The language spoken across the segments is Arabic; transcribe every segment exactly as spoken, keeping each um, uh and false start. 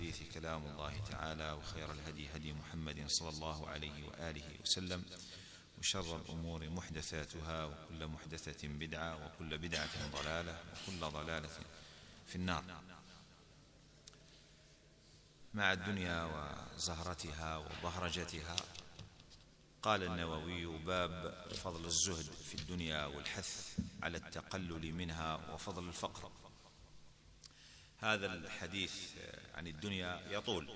الحديث كلام الله تعالى، وخير الهدي هدي محمد صلى الله عليه وآله وسلم، وشر الأمور محدثاتها، وكل محدثة بدعة، وكل بدعة ضلالة، وكل ضلالة في النار. مع الدنيا وزهرتها وبهرجتها، قال النووي: باب فضل الزهد في الدنيا والحث على التقلل منها وفضل الفقر. هذا الحديث عن الدنيا يطول،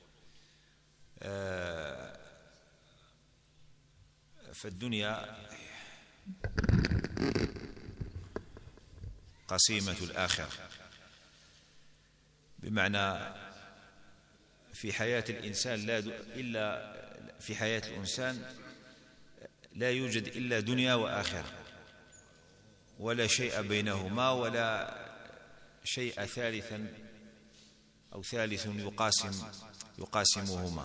فالدنيا قسيمة الآخرة، بمعنى في حياة الإنسان لا إلا في حياة الإنسان لا يوجد إلا دنيا وآخرة، ولا شيء بينهما، ولا شيء ثالثا أو ثالث يقاسم يقاسمهما.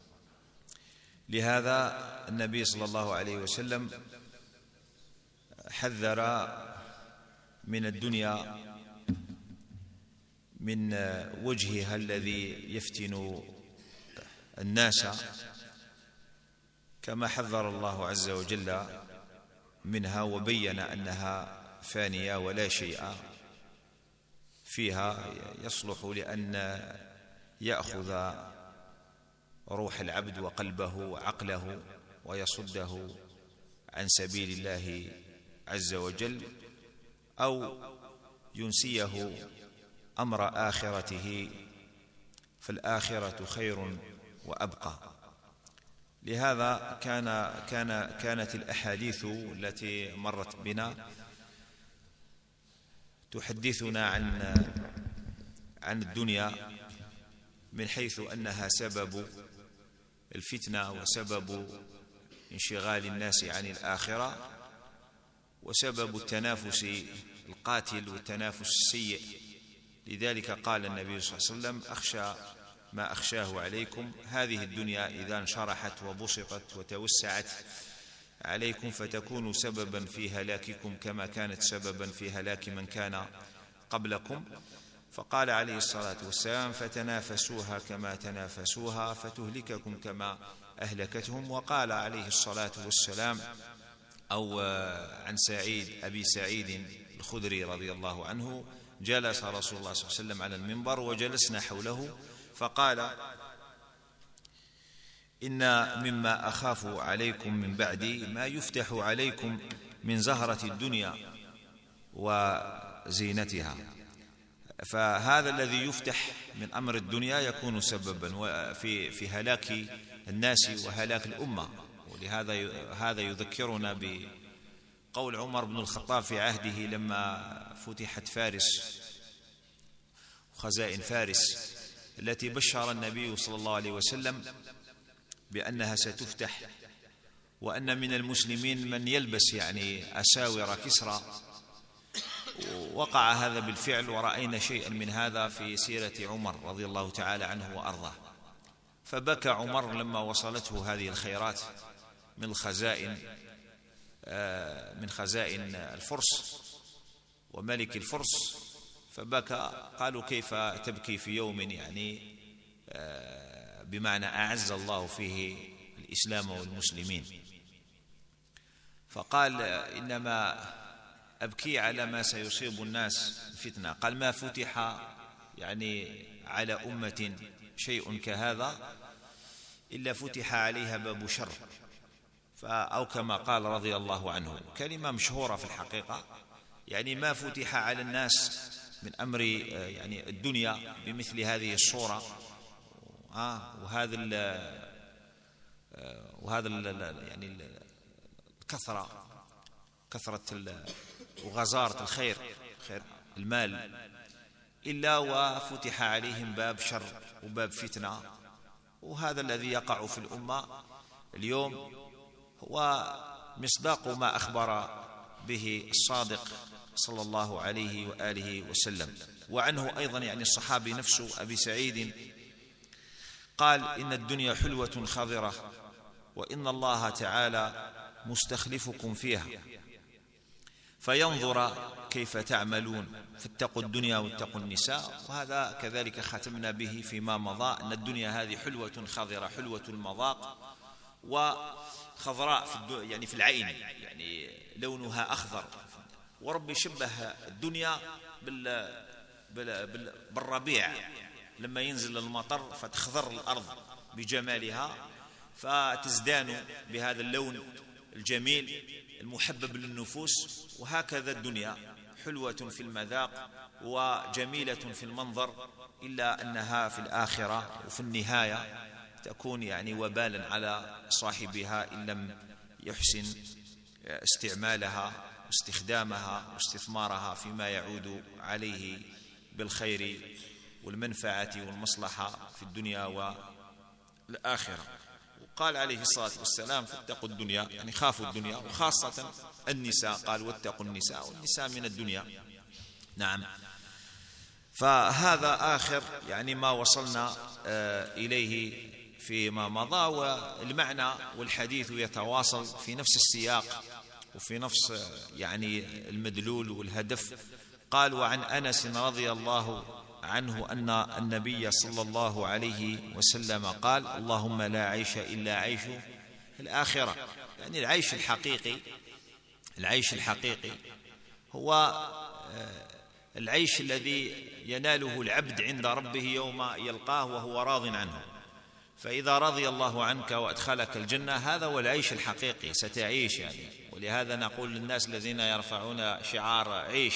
لهذا النبي صلى الله عليه وسلم حذر من الدنيا من وجهها الذي يفتن الناس، كما حذر الله عز وجل منها وبين أنها فانية ولا شيء فيها يصلح لأن يأخذ روح العبد وقلبه وعقله ويصده عن سبيل الله عز وجل، أو ينسيه أمر آخرته، فالآخرة خير وأبقى. لهذا كان كان كانت الأحاديث التي مرت بنا تحدثنا عن عن الدنيا من حيث أنها سبب الفتنة وسبب انشغال الناس عن الآخرة، وسبب التنافس القاتل والتنافس السيء. لذلك قال النبي صلى الله عليه وسلم: أخشى ما أخشاه عليكم، هذه الدنيا إذا انشرحت وبسطت وتوسعت عليكم فتكون سببا في هلاككم كما كانت سببا في هلاك من كان قبلكم. فقال عليه الصلاة والسلام: فتنافسوها كما تنافسوها فتهلككم كما أهلكتهم. وقال عليه الصلاة والسلام أو عن سعيد أبي سعيد الخدري رضي الله عنه: جلس رسول الله صلى الله عليه وسلم على المنبر وجلسنا حوله فقال: إن مما أخاف عليكم من بعدي ما يفتح عليكم من زهرة الدنيا وزينتها. فهذا الذي يفتح من أمر الدنيا يكون سببا في في هلاك الناس وهلاك الأمة. ولهذا هذا يذكرنا بقول عمر بن الخطاب في عهده لما فتحت فارس وخزائن فارس التي بشر النبي صلى الله عليه وسلم بأنها ستفتح، وأن من المسلمين من يلبس يعني أساور كسرى. وقع هذا بالفعل، ورأينا شيئا من هذا في سيرة عمر رضي الله تعالى عنه وأرضاه. فبكى عمر لما وصلته هذه الخيرات من الخزائن من خزائن الفرس وملك الفرس، فبكى. قالوا: كيف تبكي في يوم يعني بمعنى أعز الله فيه الإسلام والمسلمين؟ فقال: إنما أبكي على ما سيصيب الناس فتنة. قال: ما فتح يعني على أمة شيء كهذا إلا فتح عليها باب شر، أو كما قال رضي الله عنه، كلمة مشهورة في الحقيقة. يعني ما فتح على الناس من أمر يعني الدنيا بمثل هذه الصورة، وهذا ال وهذا ال يعني الكثرة كثرة وغزارة الخير، خير المال، إلا وفتح عليهم باب شر وباب فتنة. وهذا الذي يقع في الأمة اليوم هو مصداق ما أخبر به الصادق صلى الله عليه وآله وسلم. وعنه أيضا يعني الصحابي نفسه أبي سعيد قال: إن الدنيا حلوة خضرة، وإن الله تعالى مستخلفكم فيها، فينظر كيف تعملون فاتقوا الدنيا واتقوا النساء. وهذا كذلك ختمنا به فيما مضى، أن الدنيا هذه حلوة خضرة حلوة المذاق وخضراء في يعني في العين، يعني لونها أخضر. وربي شبه الدنيا بال بال بالربيع لما ينزل المطر فتخضر الأرض بجمالها فتزدان بهذا اللون الجميل المحبب للنفوس. وهكذا الدنيا حلوة في المذاق وجميلة في المنظر، إلا أنها في الآخرة وفي النهاية تكون يعني وبالا على صاحبها إن لم يحسن استعمالها واستخدامها واستثمارها فيما يعود عليه بالخير والمنفعة والمصلحة في الدنيا والآخرة. وقال عليه الصلاة والسلام فاتقوا الدنيا، يعني خافوا الدنيا، وخاصة النساء، قال واتقوا النساء، والنساء من الدنيا. نعم. فهذا آخر يعني ما وصلنا إليه فيما مضى، والمعنى والحديث يتواصل في نفس السياق وفي نفس يعني المدلول والهدف. قال وعن أنس رضي الله عنه أن النبي صلى الله عليه وسلم قال اللهم لا عيش إلا عيش الآخرة. يعني العيش الحقيقي، العيش الحقيقي هو العيش الذي يناله العبد عند ربه يوم يلقاه وهو راض عنه. فإذا رضي الله عنك وأدخلك الجنة هذا هو العيش الحقيقي، ستعيش يعني. ولهذا نقول للناس الذين يرفعون شعار عيش،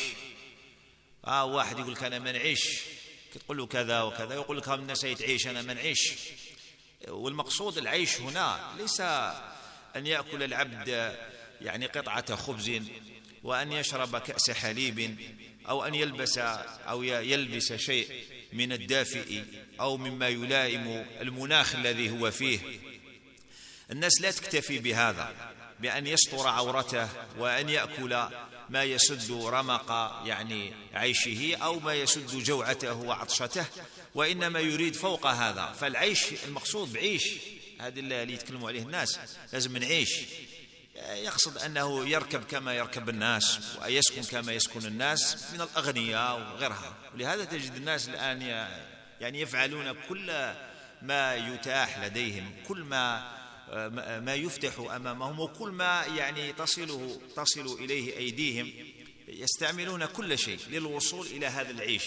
آه واحد يقول لك أنا ما نعيش، تقول له كذا وكذا يقول لك هم الناس تعيش أنا ما نعيش. والمقصود العيش هنا ليس أن يأكل العبد يعني قطعة خبز وأن يشرب كأس حليب أو أن يلبس أو يلبس شيء من الدافئ أو مما يلائم المناخ الذي هو فيه. الناس لا تكتفي بهذا، بأن يستر عورته وأن يأكل ما يسد رمق يعني عيشه أو ما يسد جوعته وعطشته، وإنما يريد فوق هذا. فالعيش المقصود بعيش هذا اللي يتكلموا عليه الناس، لازم نعيش. يقصد أنه يركب كما يركب الناس ويسكن كما يسكن الناس من الأغنياء وغيرها. ولهذا تجد الناس الآن يعني يفعلون كل ما يتاح لديهم، كل ما ما يفتح أمامهم وكل ما يعني تصله تصل إليه أيديهم، يستعملون كل شيء للوصول إلى هذا العيش.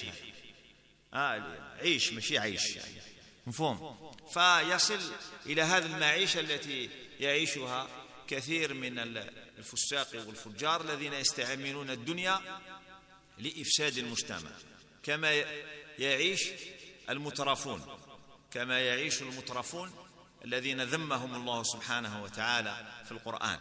آه عيش مشي عيش يعني مفهوم. فيصل إلى هذه المعيشة التي يعيشها كثير من الفساق والفجار الذين يستعملون الدنيا لإفساد المجتمع، كما يعيش المترفون، كما يعيش المترفون الذين ذمهم الله سبحانه وتعالى في القرآن.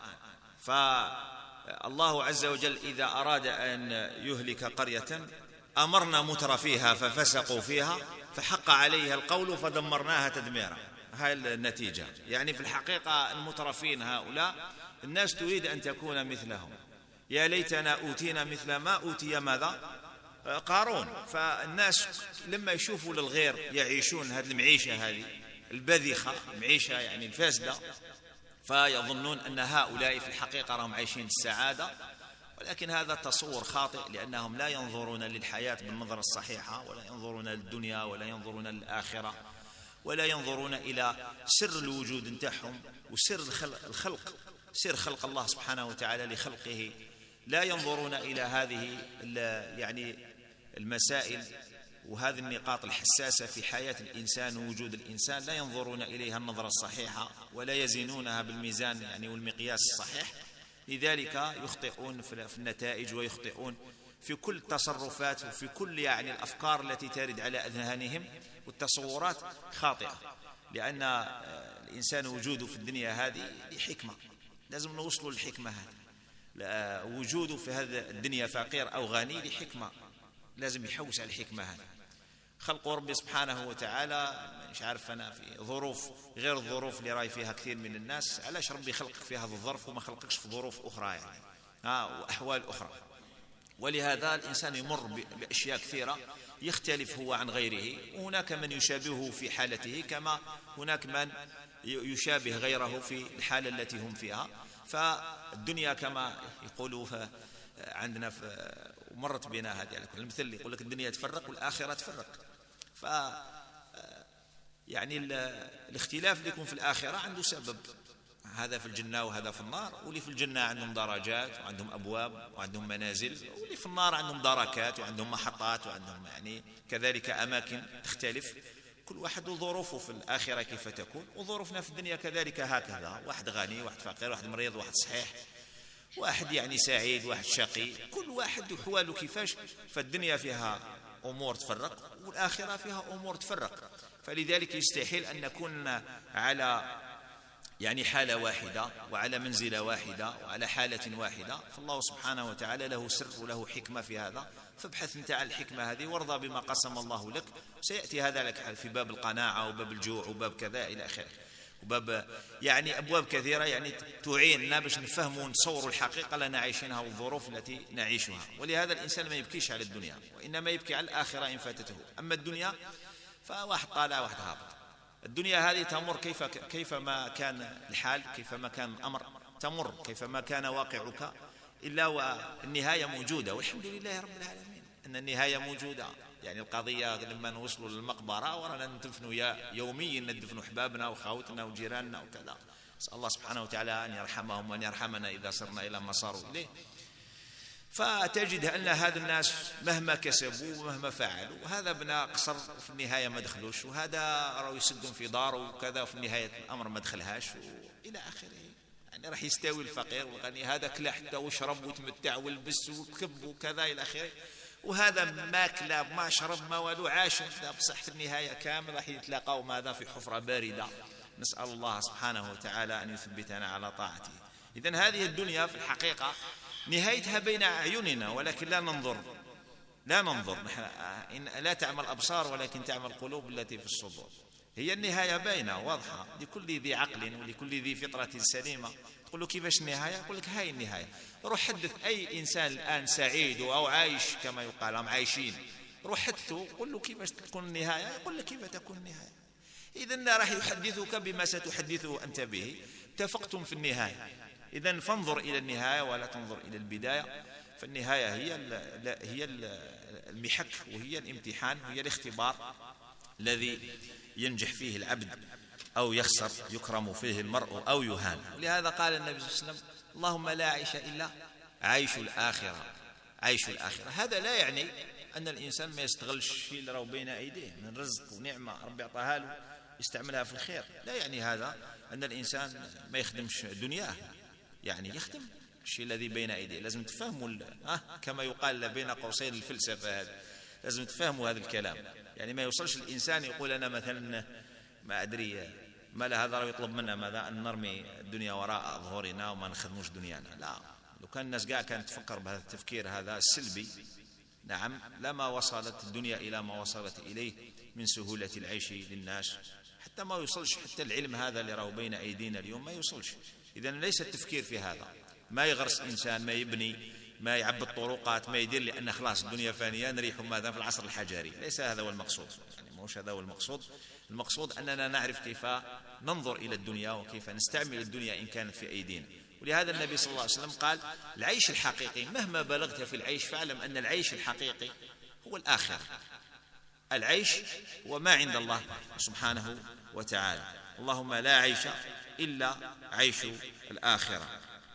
فالله عز وجل إذا أراد أن يهلك قرية أمرنا مترفيها ففسقوا فيها فحق عليها القول فدمرناها تدميرا. هاي النتيجة. يعني في الحقيقة المترفين هؤلاء الناس تريد أن تكون مثلهم. يا ليتنا أوتينا مثل ما أوتي ماذا قارون. فالناس لما يشوفوا للغير يعيشون هذه المعيشة هذه البذخة، المعيشة يعني الفاسدة، فيظنون أن هؤلاء في الحقيقة هم عايشين السعادة. ولكن هذا تصور خاطئ، لأنهم لا ينظرون للحياة بالنظرة الصحيحة، ولا ينظرون للدنيا، ولا ينظرون للآخرة، ولا ينظرون إلى سر الوجود نتاعهم وسر الخلق، سر خلق الله سبحانه وتعالى لخلقه. لا ينظرون إلى هذه يعني المسائل وهذه النقاط الحساسة في حياة الإنسان ووجود الإنسان، لا ينظرون إليها النظرة الصحيحة ولا يزنونها بالميزان يعني والمقياس الصحيح. لذلك يخطئون في النتائج ويخطئون في كل التصرفات وفي كل يعني الأفكار التي ترد على أذهانهم، والتصورات خاطئة. لأن الإنسان وجوده في الدنيا هذه لحكمة، لازم نوصلوا للحكمة هذه. وجوده في هذه الدنيا فقير أو غني لحكمة، لازم يحوس على الحكمة هذه. خلق ربي سبحانه وتعالى مش عارف أنا في ظروف غير الظروف اللي راي فيها كثير من الناس. علاش ربي خلقك في هذا الظرف وما خلقكش في ظروف أخرى يعني ها وأحوال أخرى؟ ولهذا الإنسان يمر بأشياء كثيرة يختلف هو عن غيره، وهناك من يشابهه في حالته كما هناك من يشابه غيره في الحالة التي هم فيها. فالدنيا كما يقولوا عندنا في ومرت بنا هذه على كل المثل اللي يقول لك الدنيا تفرق والآخرة تفرق. ف يعني الاختلاف اللي يكون في الآخرة عنده سبب، هذا في الجنة وهذا في النار، واللي في الجنة عندهم درجات وعندهم أبواب وعندهم منازل، واللي في النار عندهم دركات وعندهم محطات وعندهم يعني كذلك أماكن تختلف، كل واحد وظروفه في الآخرة كيف تكون، وظروفنا في الدنيا كذلك هكذا، واحد غني واحد فقير، واحد مريض واحد صحيح، واحد يعني سعيد واحد شقي، كل واحد وحواله كيفاش. فالدنيا فيها أمور تفرق والآخرة فيها أمور تفرق، فلذلك يستحيل أن نكون على يعني حالة واحدة وعلى منزلة واحدة وعلى حالة واحدة. فالله سبحانه وتعالى له سر وله حكمة في هذا، فابحث انت عن الحكمة هذه وارضى بما قسم الله لك، سيأتي هذا لك في باب القناعة وباب الجوع وباب كذا إلى آخره، وباب يعني أبواب كثيرة يعني تعيننا باش نفهموا ونصوروا الحقيقة لنا عايشينها والظروف التي نعيشها. ولهذا الإنسان ما يبكيش على الدنيا، وإنما يبكي على الآخرة إن فاتته. أما الدنيا فواحد طالع واحد هابط، الدنيا هذه تمر كيف كيفما كان الحال، كيفما كان الأمر تمر، كيفما كان واقعك، إلا والنهاية موجودة، والحمد لله رب العالمين أن النهاية موجودة. يعني القضية لما نوصلوا للمقبرة ورانا ندفنوا يوميا، ندفنوا أحبابنا وخاوتنا وجيراننا وكذا، نسأل الله سبحانه وتعالى أن يرحمهم وأن يرحمنا إذا صرنا إلى ما صاروا إليه. فتجد أن هذا الناس مهما كسبوا ومهما فعلوا، وهذا بنا قصر في النهاية ما دخلوش، وهذا راهو يسدون في داره وكذا وفي نهاية الأمر ما دخلهاش إلى آخره. يعني راح يستوي الفقير والغني، هذا كلا حتى وشرب وتمتع والبس وكب وكذا إلى آخره، وهذا ما كلا ما شرب ما والو عاش بصح في النهاية كامل راح يتلاقوا ماذا في حفرة باردة. نسأل الله سبحانه وتعالى أن يثبتنا على طاعته. إذن هذه الدنيا في الحقيقة نهايتها بين أعيننا، ولكن لا ننظر لا ننظر إن لا تعمل أبصار ولكن تعمل القلوب التي في الصدور. هي النهاية باينة واضحة لكل ذي عقل ولكل ذي فطرة سليمة. تقول له كيفاش النهاية؟ يقول لك هاي النهاية. روح حدث أي إنسان الآن سعيد أو عايش كما يقال هم عايشين، روح حدثه قل له كيفاش تكون النهاية، يقول لك كيف تكون النهاية. إذن راح يحدثك بما ستحدثه أنت به، اتفقتم في النهاية. إذن فانظر إلى النهاية ولا تنظر إلى البداية، فالنهاية هي هي المحك وهي الامتحان وهي الاختبار الذي ينجح فيه العبد أو يخسر، يكرم فيه المرء أو يهان. ولهذا قال النبي صلى الله عليه وسلم اللهم لا عيش إلا عيش الآخرة. عيش الآخرة هذا لا يعني أن الإنسان ما يستغلش الشيء اللي راهو بين أيديه من رزق ونعمة ربي أعطاها له يستعملها في الخير، لا يعني هذا أن الإنسان ما يخدمش دنياه، يعني يخدم الشيء الذي بين أيديه. لازم تفهموا ها كما يقال بين قوسين الفلسفة هذه، لازم تفهموا هذا الكلام. يعني ما يوصلش الإنسان يقول أنا مثلا ما أدري ما لا هذا يطلب منا ماذا أن نرمي الدنيا وراء ظهورنا وما نخدموش دنيانا. لا، لو كان الناس قاعد كانت تفكر بهذا التفكير هذا السلبي، نعم لما وصلت الدنيا إلى ما وصلت إليه من سهولة العيش للناس، حتى ما يوصلش حتى العلم هذا اللي راه بين أيدينا اليوم ما يوصلش. إذن ليس التفكير في هذا، ما يغرس إنسان، ما يبني، ما يعبد طرقات، ما يدير لأن خلاص الدنيا فانية نريح ماذا في العصر الحجري. ليس هذا هو المقصود، يعني مش هذا هو المقصود. المقصود أننا نعرف كيف ننظر إلى الدنيا وكيف نستعمل الدنيا إن كانت في أيدينا. ولهذا النبي صلى الله عليه وسلم قال العيش الحقيقي مهما بلغت في العيش فاعلم أن العيش الحقيقي هو الآخر. العيش هو ما عند الله سبحانه وتعالى. اللهم لا عيش إلا عيش الآخرة.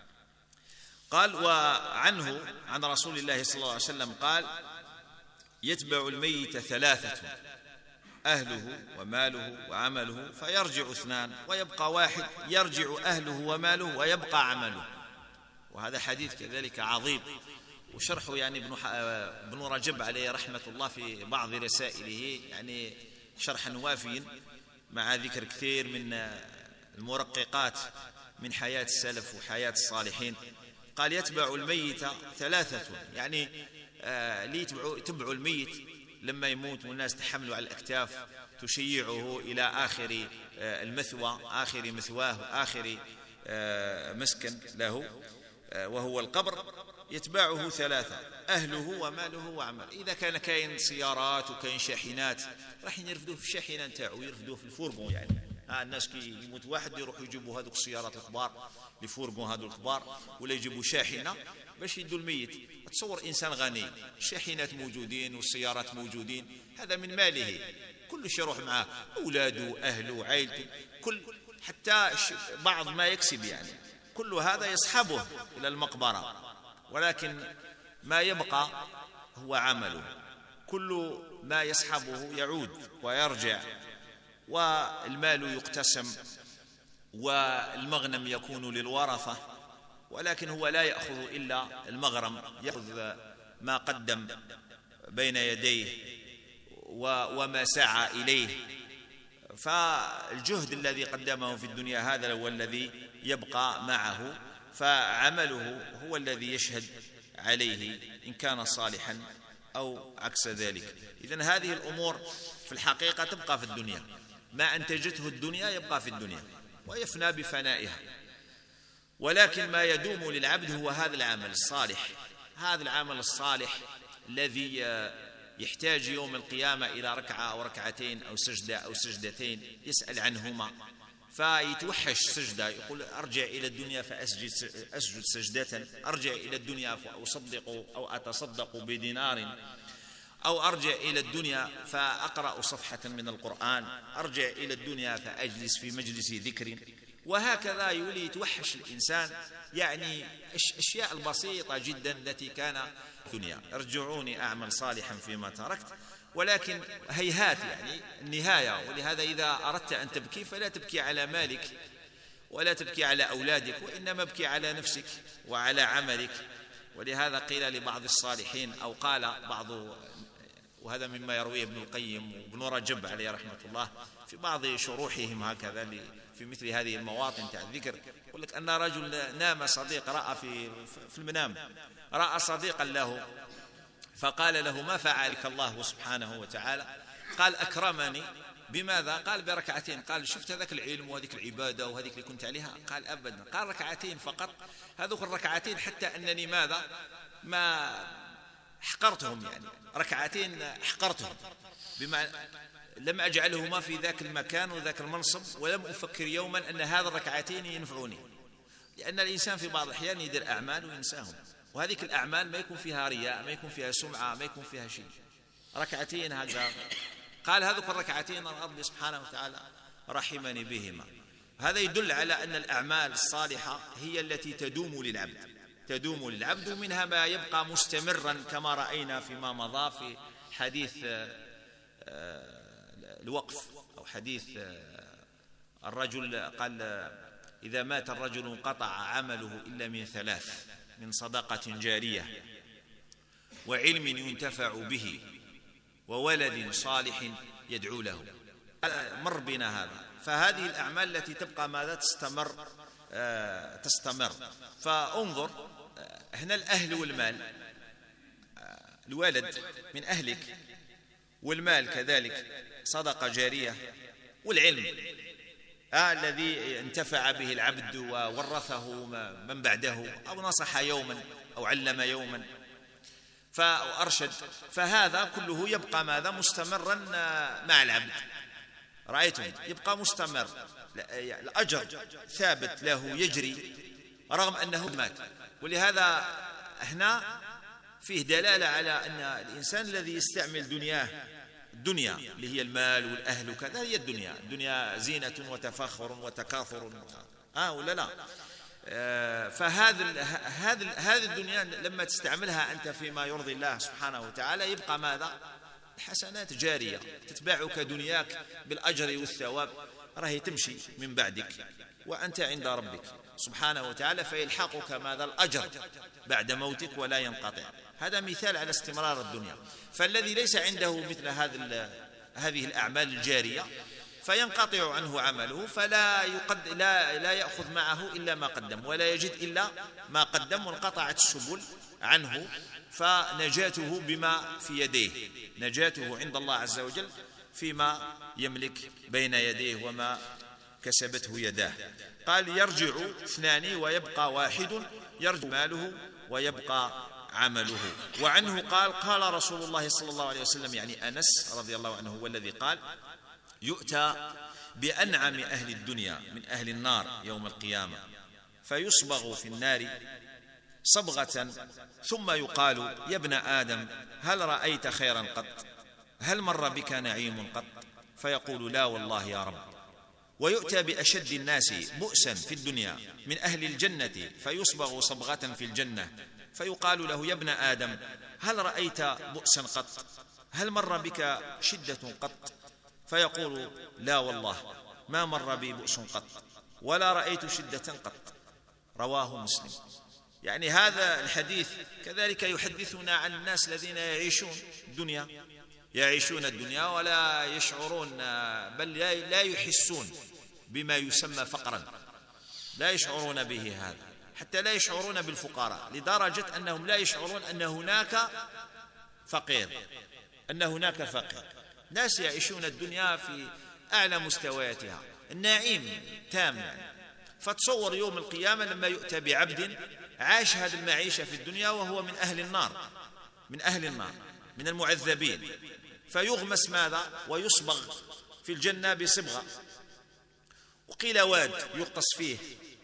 قال وعنه عن رسول الله صلى الله عليه وسلم قال يتبع الميت ثلاثة أهله وماله وعمله فيرجع اثنان ويبقى واحد يرجع أهله وماله ويبقى عمله. وهذا حديث كذلك عظيم، وشرحه يعني ابن ابن رجب عليه رحمة الله في بعض رسائله يعني شرحا وافيا مع ذكر كثير من المرققات من حياة السلف وحياة الصالحين. قال يتبع الميت ثلاثة، يعني آه ليتبعوا الميت لما يموت والناس تحملوا على الأكتاف تشيعه إلى آخر آه المثوى، آخر مثواه، آخر آه مسكن له آه وهو القبر. يتبعه ثلاثة أهله وماله وعمله. إذا كان كاين سيارات وكاين شاحنات راح يرفدوه في الشاحنة نتاعو، يرفدوه في الفورغون يعني ها الناس كي يموت واحد يروحوا يجيبوا هذوك السيارات الكبار اللي فورقون هذو الكبار، ولا يجيبوا شاحنة باش يدوا الميت. تصور إنسان غني الشاحنات موجودين والسيارات موجودين، هذا من ماله، كل شيء يروح معه، أولاده أهله عائلته، كل حتى بعض ما يكسب يعني كل هذا يصحبه إلى المقبرة، ولكن ما يبقى هو عمله، كل ما يصحبه يعود ويرجع، والمال يقتسم والمغنم يكون للورثة، ولكن هو لا يأخذ إلا المغرم، يأخذ ما قدم بين يديه وما سعى إليه، فالجهد الذي قدمه في الدنيا هذا هو الذي يبقى معه، فعمله هو الذي يشهد عليه إن كان صالحا أو عكس ذلك. إذن هذه الأمور في الحقيقة تبقى في الدنيا، ما أنتجته الدنيا يبقى في الدنيا ويفنى بفنائها، ولكن ما يدوم للعبد هو هذا العمل الصالح، هذا العمل الصالح الذي يحتاج يوم القيامة إلى ركعة أو ركعتين أو سجدة أو سجدتين يسأل عنهما، فيتوحش سجدة، يقول أرجع إلى الدنيا فأسجد أسجد سجدة، أرجع إلى الدنيا فأصدق أو أتصدق بدينار، أو أرجع إلى الدنيا فأقرأ صفحة من القرآن، أرجع إلى الدنيا فأجلس في مجلس ذكر، وهكذا يولي يتوحش الإنسان يعني الأشياء البسيطة جدا التي كان الدنيا. ارجعوني أعمل صالحا فيما تركت، ولكن هيهات يعني النهاية. ولهذا إذا أردت أن تبكي فلا تبكي على مالك ولا تبكي على أولادك، وإنما ابكي على نفسك وعلى عملك. ولهذا قيل لبعض الصالحين أو قال بعض، وهذا مما يرويه ابن القيم وابن رجب عليه رحمة الله في بعض شروحهم هكذا في مثل هذه المواطن تاع الذكر، يقول لك أن رجل نام صديق رأى في في المنام رأى صديقا له فقال له ما فعلك الله سبحانه وتعالى؟ قال أكرمني بماذا؟ قال بركعتين. قال شفت هذاك العلم وهذيك العبادة وهذيك اللي كنت عليها؟ قال أبدا. قال ركعتين فقط، هذوك الركعتين حتى أنني ماذا ما حقرتهم، يعني ركعتين حقرتهم، بمعنى لم أجعلهما في ذاك المكان وذاك المنصب، ولم أفكر يوما أن هذا الركعتين ينفعوني، لأن الإنسان في بعض الأحيان يدير أعمال وينساهم، وهذيك الأعمال ما يكون فيها رياء، ما يكون فيها سمعة، ما يكون فيها شيء، ركعتين هذا. قال هذوك الركعتين ربي سبحانه وتعالى رحمني بهما. هذا يدل على أن الأعمال الصالحة هي التي تدوم للعبد تدوم للعبد ومنها ما يبقى مستمرا، كما رأينا فيما مضى في حديث الوقف أو حديث الرجل، قال إذا مات الرجل انقطع عمله إلا من ثلاث: من صدقة جارية، وعلم ينتفع به، وولد صالح يدعو له. مر بنا هذا. فهذه الأعمال التي تبقى ماذا تستمر آه تستمر. فانظر هنا الأهل والمال، آه الولد من أهلك، والمال كذلك صدقة جارية، والعلم آه الذي انتفع به العبد وورثه من بعده، أو نصح يوما أو علم يوما فأرشد، فهذا كله يبقى ماذا مستمرا مع العبد. رأيتم يبقى مستمر، الأجر ثابت له يجري رغم أنه مات. ولهذا هنا فيه دلالة على أن الإنسان الذي يستعمل دنياه، الدنيا اللي هي المال والأهل وكذا، هي الدنيا الدنيا زينة وتفاخر وتكاثر، آه ولا لا؟ آه فهذا هذا هذه الدنيا لما تستعملها أنت فيما يرضي الله سبحانه وتعالى يبقى ماذا؟ حسنات جارية تتبعك دنياك بالأجر والثواب، راهي تمشي من بعدك وأنت عند ربك سبحانه وتعالى، فيلحقك ماذا؟ الأجر بعد موتك ولا ينقطع. هذا مثال على استمرار الدنيا. فالذي ليس عنده مثل هذه هذه الأعمال الجارية فينقطع عنه عمله، فلا يقد لا لا يأخذ معه إلا ما قدم، ولا يجد إلا ما قدم، وانقطعت السبل عنه. فنجاته بما في يديه، نجاته عند الله عز وجل فيما يملك بين يديه وما كسبته يداه. قال يرجع اثنان ويبقى واحد، يرجع ماله ويبقى عمله. وعنه قال قال رسول الله صلى الله عليه وسلم، يعني أنس رضي الله عنه هو الذي قال: يؤتى بأنعم أهل الدنيا من أهل النار يوم القيامة، فيصبغ في النار صبغة ثم يقال: يا ابن آدم هل رأيت خيرا قط؟ هل مر بك نعيم قط؟ فيقول: لا والله يا رب. ويؤتى بأشد الناس بؤسا في الدنيا من أهل الجنة فيصبغ صبغة في الجنة، فيقال له: يا ابن آدم هل رأيت بؤسا قط؟ هل مر بك شدة قط؟ فيقول: لا والله ما مر بي بؤس قط ولا رأيت شدة قط. رواه مسلم. يعني هذا الحديث كذلك يحدثنا عن الناس الذين يعيشون الدنيا يعيشون الدنيا ولا يشعرون، بل لا يحسون بما يسمى فقرا، لا يشعرون به هذا، حتى لا يشعرون بالفقراء، لدرجة أنهم لا يشعرون أن هناك فقير أن هناك فقير. ناس يعيشون الدنيا في أعلى مستوياتها، النعيم تام يعني. فتصور يوم القيامة لما يؤتى بعبد عاش هذه المعيشة في الدنيا وهو من أهل النار من أهل النار من المعذبين، فيغمس ماذا؟ ويصبغ في الجنة بصبغة، وقيل واد يغطس فيه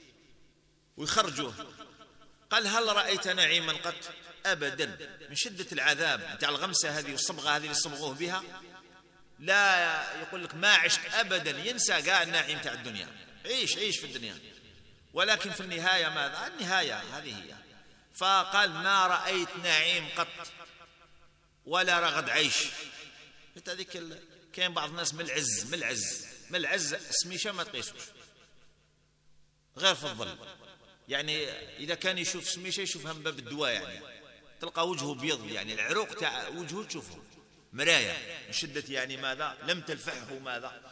ويخرجه. قال: هل رأيت نعيما قط؟ أبدا. من شدة العذاب نتاع الغمسة هذه والصبغة هذه اللي صبغوه بها، لا يقول لك ما عشت أبدا، ينسى قاع النعيم تاع الدنيا. عيش عيش في الدنيا، ولكن في النهاية ماذا؟ النهاية هذه هي. فقال: ما رأيت نعيم قط ولا رغد عيش. هذيك كاين بعض الناس من العز من العز من العز سميشه ما تقيسوش غير في الظل، يعني إذا كان يشوف سميشه يشوفها من باب الدواء، يعني تلقى وجهه بيض، يعني العروق تاع وجهه تشوفه مرايا من شدة يعني ماذا؟ لم تلفحه ماذا؟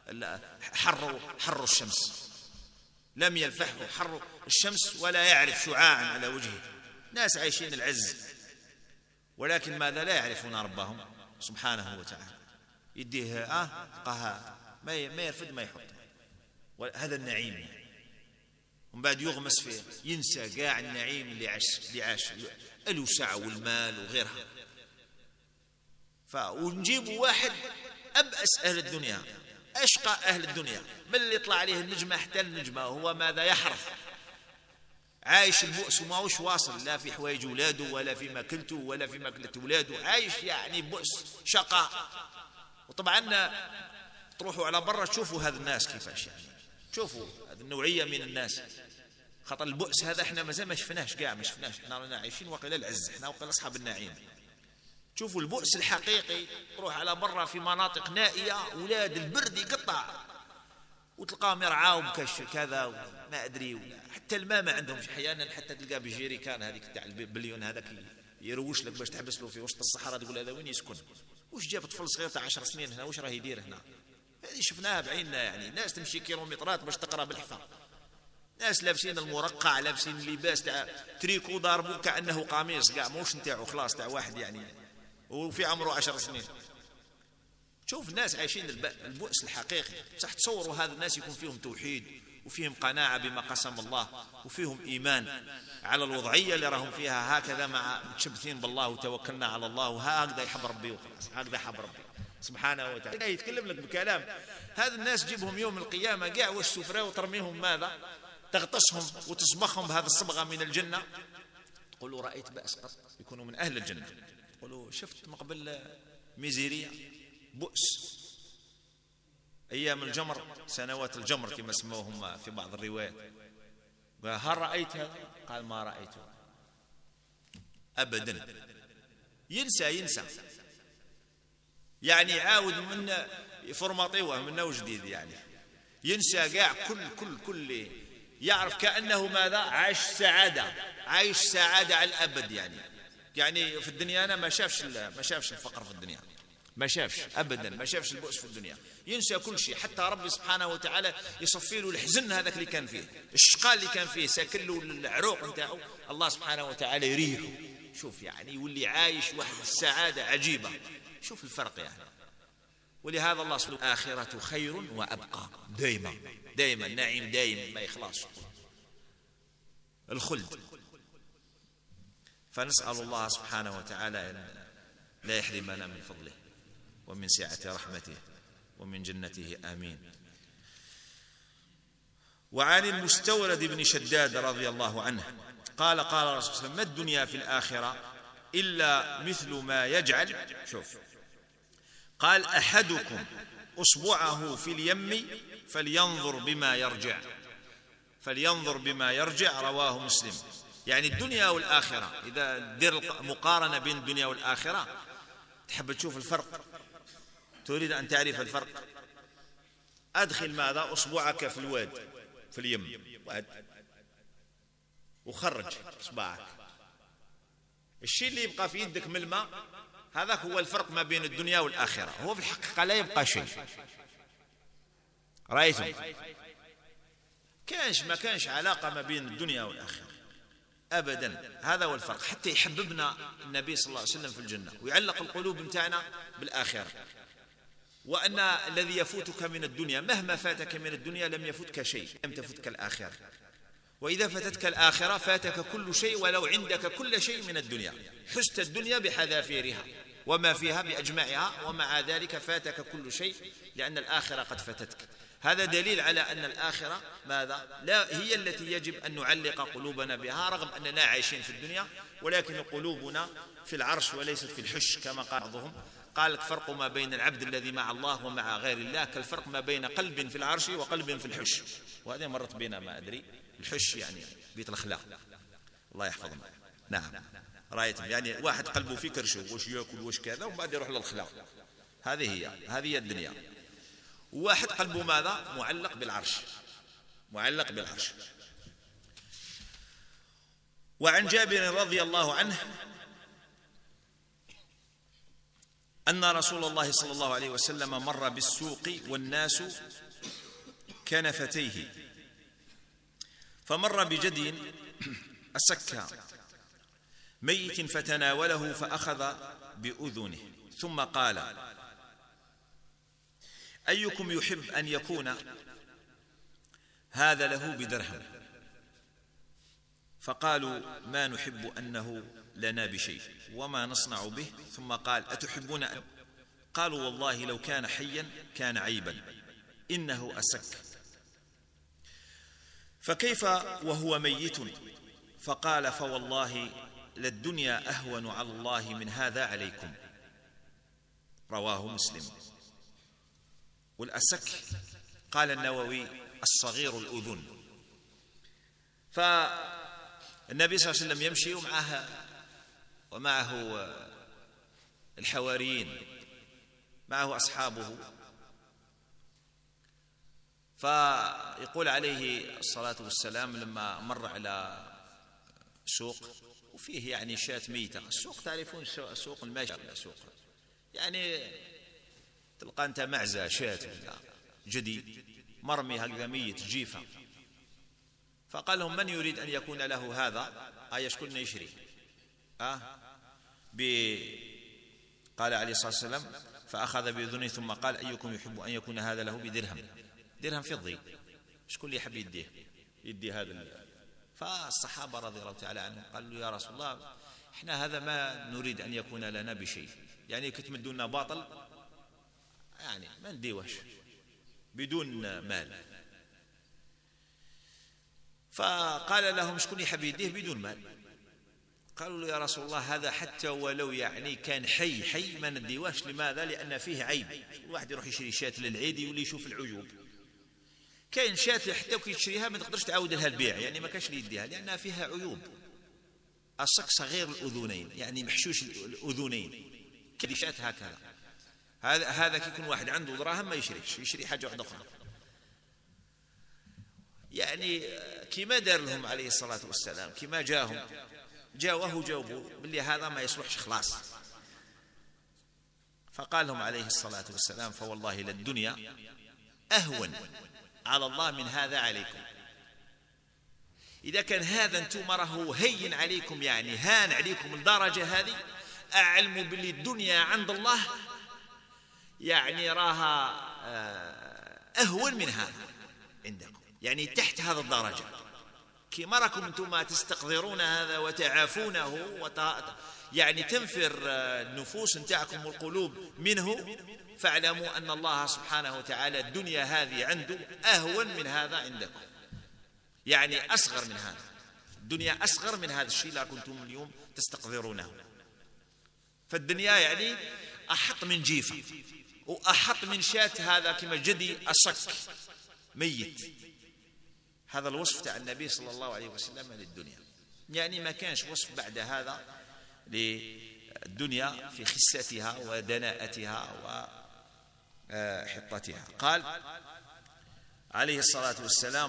حر حر الشمس، لم يلفحه حر الشمس ولا يعرف شعاعا على وجهه. ناس عايشين العز ولكن ماذا؟ لا يعرفون ربهم سبحانه وتعالى. يديه اه قها ما ما يرفد ما يحط، وهذا النعيم يعني. ومن بعد يغمس فيه، ينسى قاع النعيم اللي عاش اللي عاش الوسع والمال وغيرها. فنجيب واحد أبأس أهل الدنيا، أشقى أهل الدنيا، من اللي يطلع عليه النجمة حتى النجمة هو ماذا؟ يحرف، عايش البؤس وما هوش واصل لا في حوايج ولاده ولا في ماكلته ولا في ماكلة ولاده، عايش يعني بؤس شقاء. وطبعا تروحوا على برا تشوفوا هذا الناس كيفاش، يعني شوفوا هذه النوعية من الناس. خطر البؤس هذا احنا مازال ما شفناش كاع ما شفناش، احنا رانا عايشين وقيل العز، احنا وقيل اصحاب النعيم. شوفوا البؤس الحقيقي، روح على برا في مناطق نائية اولاد البرد يقطع وتلقاهم يرعاوا بكش كذا ما ادري، حتى الماء ما عندهم احيانا، حتى تلقى بجيري كان هذيك تاع البليون هذاك يروش لك باش تحبس له في وسط الصحراء، تقول هذا وين يسكن؟ وش جاب طفل صغير تاع عشر سنين هنا؟ وش راه يدير هنا؟ هذه شفناها بعيننا، يعني ناس تمشي كيلومترات باش تقرا بالحفاظ، ناس لابسين المرقع لابسين اللباس تاع تريكو ضاربوا كانه قميص كاع موش نتاعو خلاص تاع واحد يعني وفي عمره عشر سنين. شوف الناس عايشين البؤس الحقيقي. صح تصوروا هذا الناس يكون فيهم توحيد وفيهم قناعة بما قسم الله وفيهم إيمان على الوضعية اللي راهم فيها، هكذا مع متشبثين بالله وتوكلنا على الله وهكذا يحب ربي وخلاص، هكذا يحب ربي سبحانه وتعالى. يتكلم لك بكلام هذا الناس جيبهم يوم القيامة قاع وش سفرة وترميهم ماذا؟ تغطسهم وتصبخهم بهذه الصبغة من الجنة. تقولوا رأيت بأس قط؟ يكونوا من أهل الجنة. تقولوا شفت مقبل ميزيريا بؤس أيام الجمر، سنوات الجمر كما سموهم في بعض الروايات. هل رأيت هذا؟ قال ما رأيته أبدا. ينسى ينسى يعني يعاود من فرماطيوه منه جديد، يعني ينسى قاع كل كل كل يعرف كأنه ماذا؟ عايش سعادة، عايش سعادة على الأبد. يعني يعني في الدنيا أنا ما شافش ما شافش الفقر في الدنيا، ما شافش أبدا، ما شافش البؤس في الدنيا، ينسى كل شيء. حتى ربي سبحانه وتعالى يصفي له الحزن هذاك اللي كان فيه، الشقاء اللي كان فيه، ساكن له العروق نتاعو، الله سبحانه وتعالى يريحه. شوف يعني يولي عايش واحد السعادة عجيبة. شوف الفرق يعني. ولهذا الله سبحانه الآخرة خير وأبقى، دائما دائما نعيم دائم ما يخلص، الخلد. فنسأل الله سبحانه وتعالى أن لا يحرمنا من فضله ومن سعة رحمته ومن جنته، آمين. وعن المستورد بن شداد رضي الله عنه قال قال رسول الله صلى الله عليه وسلم: ما الدنيا في الآخرة إلا مثل ما يجعل، شوف، قال: أحدكم أصبعه في اليم فلينظر بما يرجع، فلينظر بما يرجع، رواه مسلم. يعني الدنيا والآخرة، إذا دير مقارنة بين الدنيا والآخرة تحب تشوف الفرق، تريد أن تعرف الفرق، أدخل ماذا؟ أصبعك في الواد في اليم وخرج إصبعك، الشيء اللي يبقى في يدك من الماء هذا هو الفرق ما بين الدنيا والآخرة. هو في الحقيقة لا يبقى شيء، رأيتم؟ كانش ما كانش علاقة ما بين الدنيا والآخرة أبدا. هذا هو الفرق، حتى يحببنا النبي صلى الله عليه وسلم في الجنة ويعلق القلوب متاعنا بالآخرة، وأن الذي يفوتك من الدنيا مهما فاتك من الدنيا لم يفوتك شيء، لم تفوتك الآخرة، وإذا فاتتك الآخرة فاتك كل شيء ولو عندك كل شيء من الدنيا، حست الدنيا بحذافيرها وما فيها بأجمعها، ومع ذلك فاتك كل شيء لأن الآخرة قد فاتتك. هذا دليل على أن الآخرة ماذا؟ لا هي التي يجب أن نعلق قلوبنا بها، رغم أننا عايشين في الدنيا ولكن قلوبنا في العرش وليست في الحش كما قال بعضهم. قال: فرق ما بين العبد الذي مع الله ومع غير الله كالفرق ما بين قلب في العرش وقلب في الحش. وهذه مرت بنا ما أدري، الحش يعني بيت الخلاء، الله يحفظنا. نعم، رأيتم؟ يعني واحد قلبه في كرشه وش يأكل وش كذا وبعد يروح للخلاء. هذه هي هذه هي الدنيا. واحد قلبه ماذا؟ معلق بالعرش، معلق بالعرش. وعن جابر رضي الله عنه أن رسول الله صلى الله عليه وسلم مر بالسوق والناس كنفتيه، فمر بجدي أسكى ميت فتناوله فأخذ بأذنه، ثم قال: أيكم يحب أن يكون هذا له بدرهم؟ فقالوا: ما نحب أنه لنا بشيء وما نصنع به. ثم قال: أتحبون أن؟ قالوا: والله لو كان حيا كان عيبا، إنه أسك، فكيف وهو ميت؟ فقال: فوالله للدنيا أهون على الله من هذا عليكم، رواه مسلم. والأسك قال النووي الصغير الأذن. فالنبي صلى الله عليه وسلم يمشي ومعه ومعه الحواريين، معه أصحابه، فيقول عليه الصلاة والسلام لما مر على سوق وفيه يعني شاة ميتة. السوق تعرفون سوق الماشي، السوق يعني تلقى أنت معزة شاة جدي مرمي هكذا ميت جيفة. فقال لهم: من يريد أن يكون له هذا؟ آية شكون يشري؟ أه؟ قال عليه الصلاة والسلام: فأخذ بأذنه ثم قال: أيكم يحب أن يكون هذا له بدرهم؟ درهم فضي، شكون اللي يحب يديه يدي هذا؟ فالصحابة رضي الله تعالى عنهم قالوا: يا رسول الله، إحنا هذا ما نريد أن يكون لنا بشيء، يعني كتمدونا باطل، يعني ما نديوش بدون مال. فقال لهم: شكون يحب يديه بدون مال؟ قالوا له: يا رسول الله، هذا حتى ولو يعني كان حي حي ما نديوش. لماذا؟ لأن فيه عيب. الواحد يروح يشري شاة للعيد واللي يشوف العيوب. كاين شاة حتى كي تشريها ما تقدرش تعاود لها البيع، يعني ما كاش اللي يديها لأنها فيها عيوب. الصك صغير الأذنين، يعني محشوش الأذنين، كدي شاة هكذا. هذا هذا كي يكون واحد عنده دراهم ما يشريش، يشري حاجة واحدة أخرى. يعني كما دار لهم عليه الصلاة والسلام، كما جاهم جاوه جاوبوا باللي هذا ما يصلحش خلاص. فقال لهم عليه الصلاة والسلام: فوالله للدنيا أهون على الله من هذا عليكم. إذا كان هذا أنتم راه هين عليكم، يعني هان عليكم الدرجة هذه، أعلموا باللي الدنيا عند الله يعني راها أهون من هذا عندكم، يعني تحت هذا الدرجة. كما راكم أنتم تستقذرون هذا وتعافونه وت... يعني تنفر النفوس نتاعكم والقلوب منه، فاعلموا أن الله سبحانه وتعالى الدنيا هذه عنده أهون من هذا عندكم. يعني أصغر من هذا، الدنيا أصغر من هذا الشيء لا كنتم اليوم تستقذرونه. فالدنيا يعني أحط من جيفة وأحط من شاة، هذا كما جدي أصك ميت. هذا الوصف تاع النبي صلى الله عليه وسلم للدنيا، يعني ما كانش وصف بعد هذا للدنيا في خستها ودناءتها وحطتها. قال عليه الصلاة والسلام: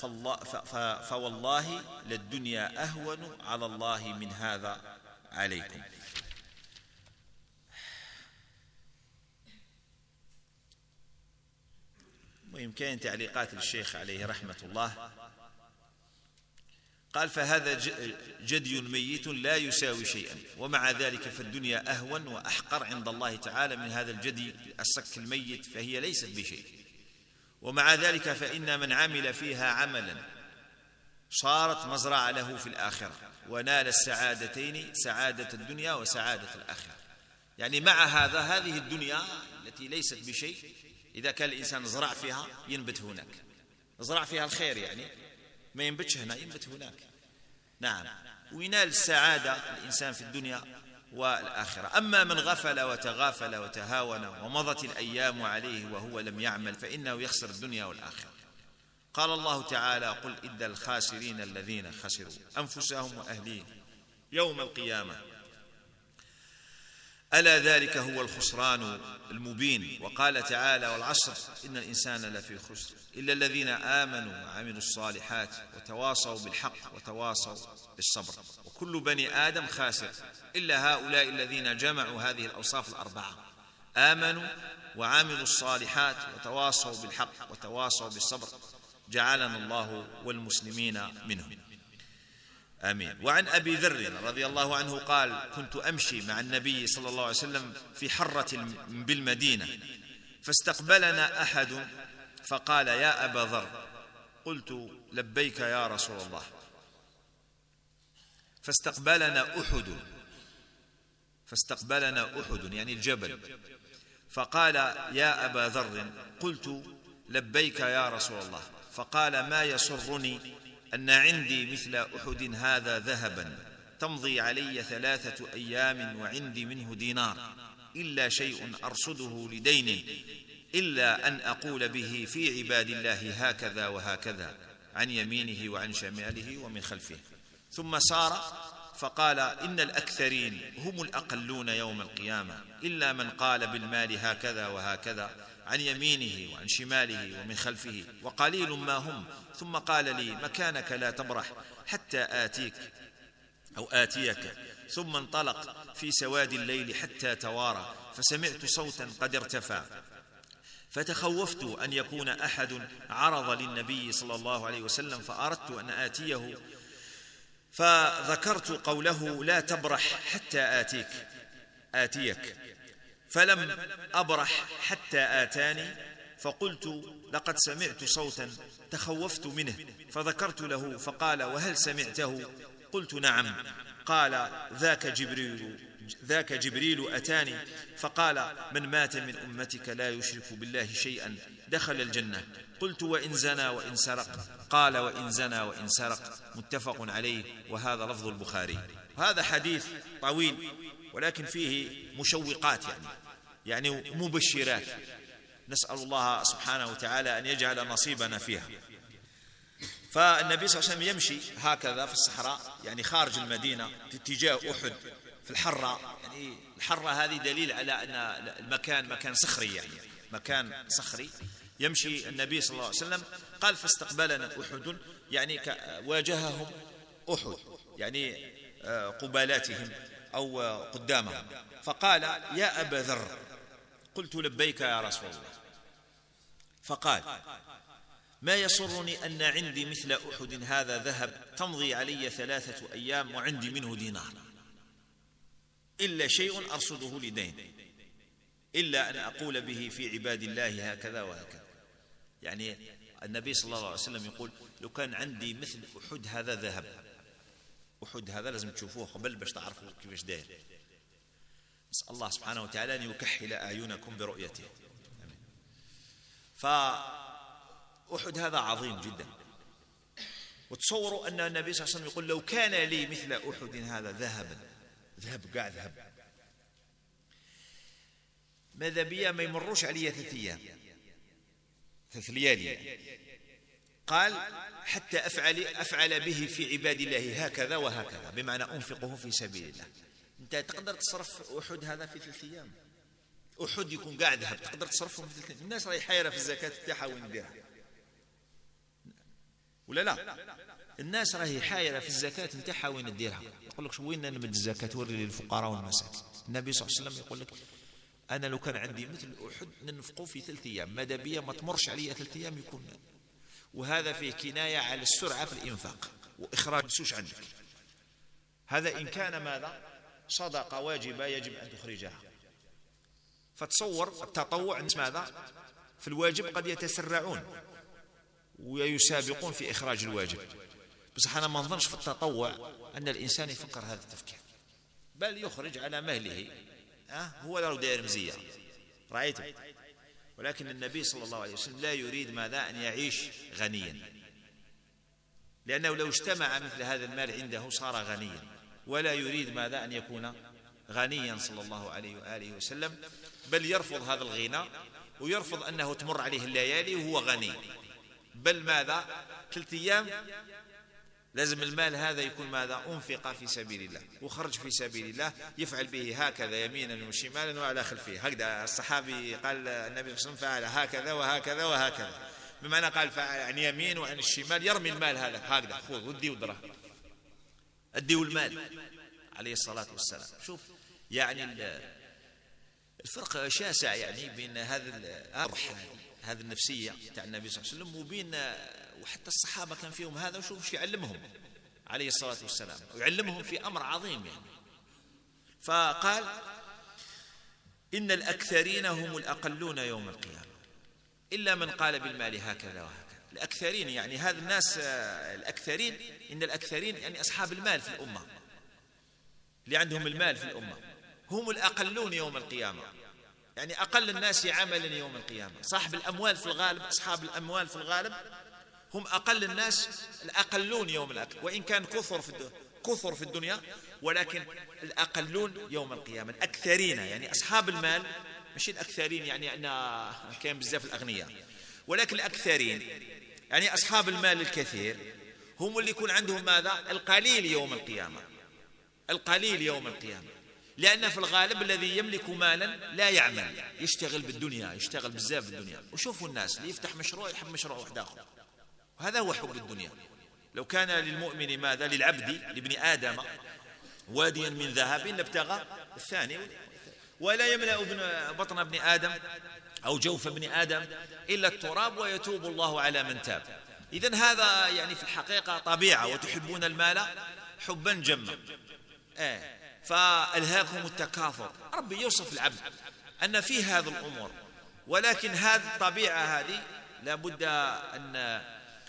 فوالله للدنيا أهون على الله من هذا عليكم. ويمكن تعليقات الشيخ عليه رحمة الله. قال: فهذا جدي ميت لا يساوي شيئا، ومع ذلك فالدنيا أهون وأحقر عند الله تعالى من هذا الجدي الصك الميت، فهي ليست بشيء. ومع ذلك فإن من عمل فيها عملا صارت مزرعة له في الآخرة، ونال السعادتين، سعادة الدنيا وسعادة الآخرة. يعني مع هذا هذه الدنيا التي ليست بشيء، إذا كان الإنسان زرع فيها ينبت هناك، زرع فيها الخير يعني ما ينبتش هنا، ينبت هناك. نعم، وينال السعادة الإنسان في الدنيا والآخرة. أما من غفل وتغافل وتهاون ومضت الأيام عليه وهو لم يعمل فإنه يخسر الدنيا والآخرة. قال الله تعالى: قل إن الخاسرين الذين خسروا أنفسهم وأهليهم يوم القيامة ألا ذلك هو الخسران المبين. وقال تعالى: والعصر إن الإنسان لفي خسر إلا الذين آمنوا وعملوا الصالحات وتواصوا بالحق وتواصوا بالصبر. وكل بني آدم خاسر إلا هؤلاء الذين جمعوا هذه الأوصاف الأربعة: آمنوا وعملوا الصالحات وتواصوا بالحق وتواصوا بالصبر. جعلنا الله والمسلمين منهم، آمين. وعن أبي ذر رضي الله عنه قال: كنت أمشي مع النبي صلى الله عليه وسلم في حرة بالمدينة، فاستقبلنا أحد فقال: يا أبا ذر. قلت: لبيك يا رسول الله. فاستقبلنا أحد، فاستقبلنا أحد يعني الجبل، فقال: يا أبا ذر. قلت: لبيك يا رسول الله. فقال: ما يسرني أن عندي مثل أحد هذا ذهبا تمضي علي ثلاثة أيام وعندي منه دينار، إلا شيء أرصده لدين، إلا أن أقول به في عباد الله هكذا وهكذا، عن يمينه وعن شماله ومن خلفه. ثم سار فقال: إن الأكثرين هم الأقلون يوم القيامة، إلا من قال بالمال هكذا وهكذا، عن يمينه وعن شماله ومن خلفه، وقليل ما هم. ثم قال لي: مكانك لا تبرح حتى آتيك أو آتيك. ثم انطلق في سواد الليل حتى توارى، فسمعت صوتا قد ارتفع، فتخوفت أن يكون أحد عرض للنبي صلى الله عليه وسلم، فأردت أن آتيه، فذكرت قوله: لا تبرح حتى آتيك آتيك، فلم أبرح حتى آتاني، فقلت: لقد سمعت صوتا تخوفت منه، فذكرت له، فقال: وهل سمعته؟ قلت: نعم. قال: ذاك جبريل ذاك جبريل أتاني فقال: من مات من أمتك لا يشرك بالله شيئا دخل الجنة. قلت: وإن زنى وإن سرق؟ قال: وإن زنى وإن سرق. متفق عليه، وهذا لفظ البخاري. هذا حديث طويل ولكن فيه مشوقات يعني يعني مبشرات، نسأل الله سبحانه وتعالى أن يجعل نصيبنا فيها. فالنبي صلى الله عليه وسلم يمشي هكذا في الصحراء، يعني خارج المدينة في اتجاه أحد في الحرة. يعني الحرة هذه دليل على أن المكان مكان صخري، يعني مكان صخري. يمشي النبي صلى الله عليه وسلم، قال: فاستقبلنا أحد، يعني واجههم أحد، يعني قبالاتهم أو قدامهم. فقال: يا أبا ذر. قلت: لبيك يا رسول الله. فقال: ما يسرني أن عندي مثل أحد هذا ذهب تمضي علي ثلاثة أيام وعندي منه دينار، إلا شيء أرصده لدين، إلا أن أقول به في عباد الله هكذا وهكذا. يعني النبي صلى الله عليه وسلم يقول: لو كان عندي مثل أحد هذا ذهب، أحد هذا لازم تشوفوه قبل باش تعرفوا كيفاش داير. نسأل الله سبحانه وتعالى أن يكحل أعينكم برؤيته. فأحد هذا عظيم جدا، وتصوروا أن النبي صلى الله عليه وسلم يقول لو كان لي مثل أحد هذا ذهبا، ذهب قاع ذهب، ماذا بيا ما يمروش علي ثلاث أيام ثلاث ليالي، قال حتى أفعل, أفعل به في عباد الله هكذا وهكذا، بمعنى أنفقه في سبيل الله. أنت تقدر تصرف أحد هذا في ثلاث أيام؟ أحد يكون قاعد ذهب تقدر تصرفهم في ثلاث أيام؟ الناس راهي حايرة في الزكاة تاعها وين نديرها ولا لا؟ الناس راهي حايرة في الزكاة نتاعها وين نديرها. يقول لك وين نمد الزكاة توري للفقراء والمساكين. النبي صلى الله عليه وسلم يقول لك أنا لو كان عندي مثل أحد ننفقه في ثلاث أيام، ماذا بيا ما تمرش علي ثلاث أيام يكون. وهذا فيه كناية على السرعة في الإنفاق وإخراج السوش عندك. هذا إن كان ماذا صدقة واجبة يجب أن تخرجها. فتصور التطوع ماذا في الواجب قد يتسرعون ويسابقون في إخراج الواجب، بس أنا ما نظنش في التطوع أن الإنسان يفكر هذا التفكير، بل يخرج على مهله. أه؟ هو لو داير مزية رأيته. ولكن النبي صلى الله عليه وسلم لا يريد ماذا أن يعيش غنيا، لأنه لو اجتمع مثل هذا المال عنده صار غنيا، ولا يريد ماذا أن يكون غنيا صلى الله عليه وآله وسلم، بل يرفض هذا الغنى ويرفض أنه تمر عليه الليالي وهو غني، بل ماذا ثلاث أيام لازم المال هذا يكون ماذا أنفق في سبيل الله وخرج في سبيل الله، يفعل به هكذا يمينا وشمالا وعلى خلفه. هكذا الصحابي قال النبي صلى الله عليه وسلم فعل هكذا وهكذا وهكذا، بمعنى قال فعل عن يمين وعن الشمال، يرمي المال هذا هكذا خذ ودي ودره أديه المال عليه الصلاة والسلام. شوف يعني الفرق شاسع يعني بين هذا الروح هذه النفسية تاع النبي صلى الله عليه وسلم وبين وحتى الصحابة كان فيهم هذا. وشوف ايش يعلمهم عليه الصلاة والسلام، ويعلمهم في أمر عظيم يعني. فقال إن الأكثرين هم الأقلون يوم القيامة إلا من قال بالمال هكذا وهكذا. الأكثرين يعني هذا الناس الأكثرين، إن الأكثرين يعني أصحاب المال في الأمة اللي عندهم المال في الأمة هم الأقلون يوم القيامة، يعني أقل الناس عملا يوم القيامة. صاحب الأموال في الغالب، أصحاب الأموال في الغالب هم أقل الناس الأقلون يوم الأكل، وإن كان كثر في كثر في الدنيا، ولكن الأقلون يوم القيامة. الأكثرين يعني أصحاب المال، مش الأكثرين يعني أن كان بزاف الأغنياء، ولكن الأكثرين يعني أصحاب المال الكثير هم اللي يكون عندهم ماذا القليل يوم القيامة. القليل يوم القيامة، لأن في الغالب الذي يملك مالا لا يعمل، يشتغل بالدنيا، يشتغل بزاف بالدنيا. وشوفوا الناس اللي يفتح مشروع يحب مشروع واحد آخر، وهذا هو حب الدنيا. لو كان للمؤمن ماذا للعبد لابن آدم واديا من ذهب لابتغى الثاني، ولا يملأ بطن ابن آدم أو جوف ابن آدم إلا التراب ويتوب الله على من تاب. إذن هذا يعني في الحقيقة طبيعة، وتحبون المال حبا جما. آه فألهاكم التكاثر. ربي يوصف العبد أن فيه هذه الأمور، ولكن هذه الطبيعة هذه لابد أن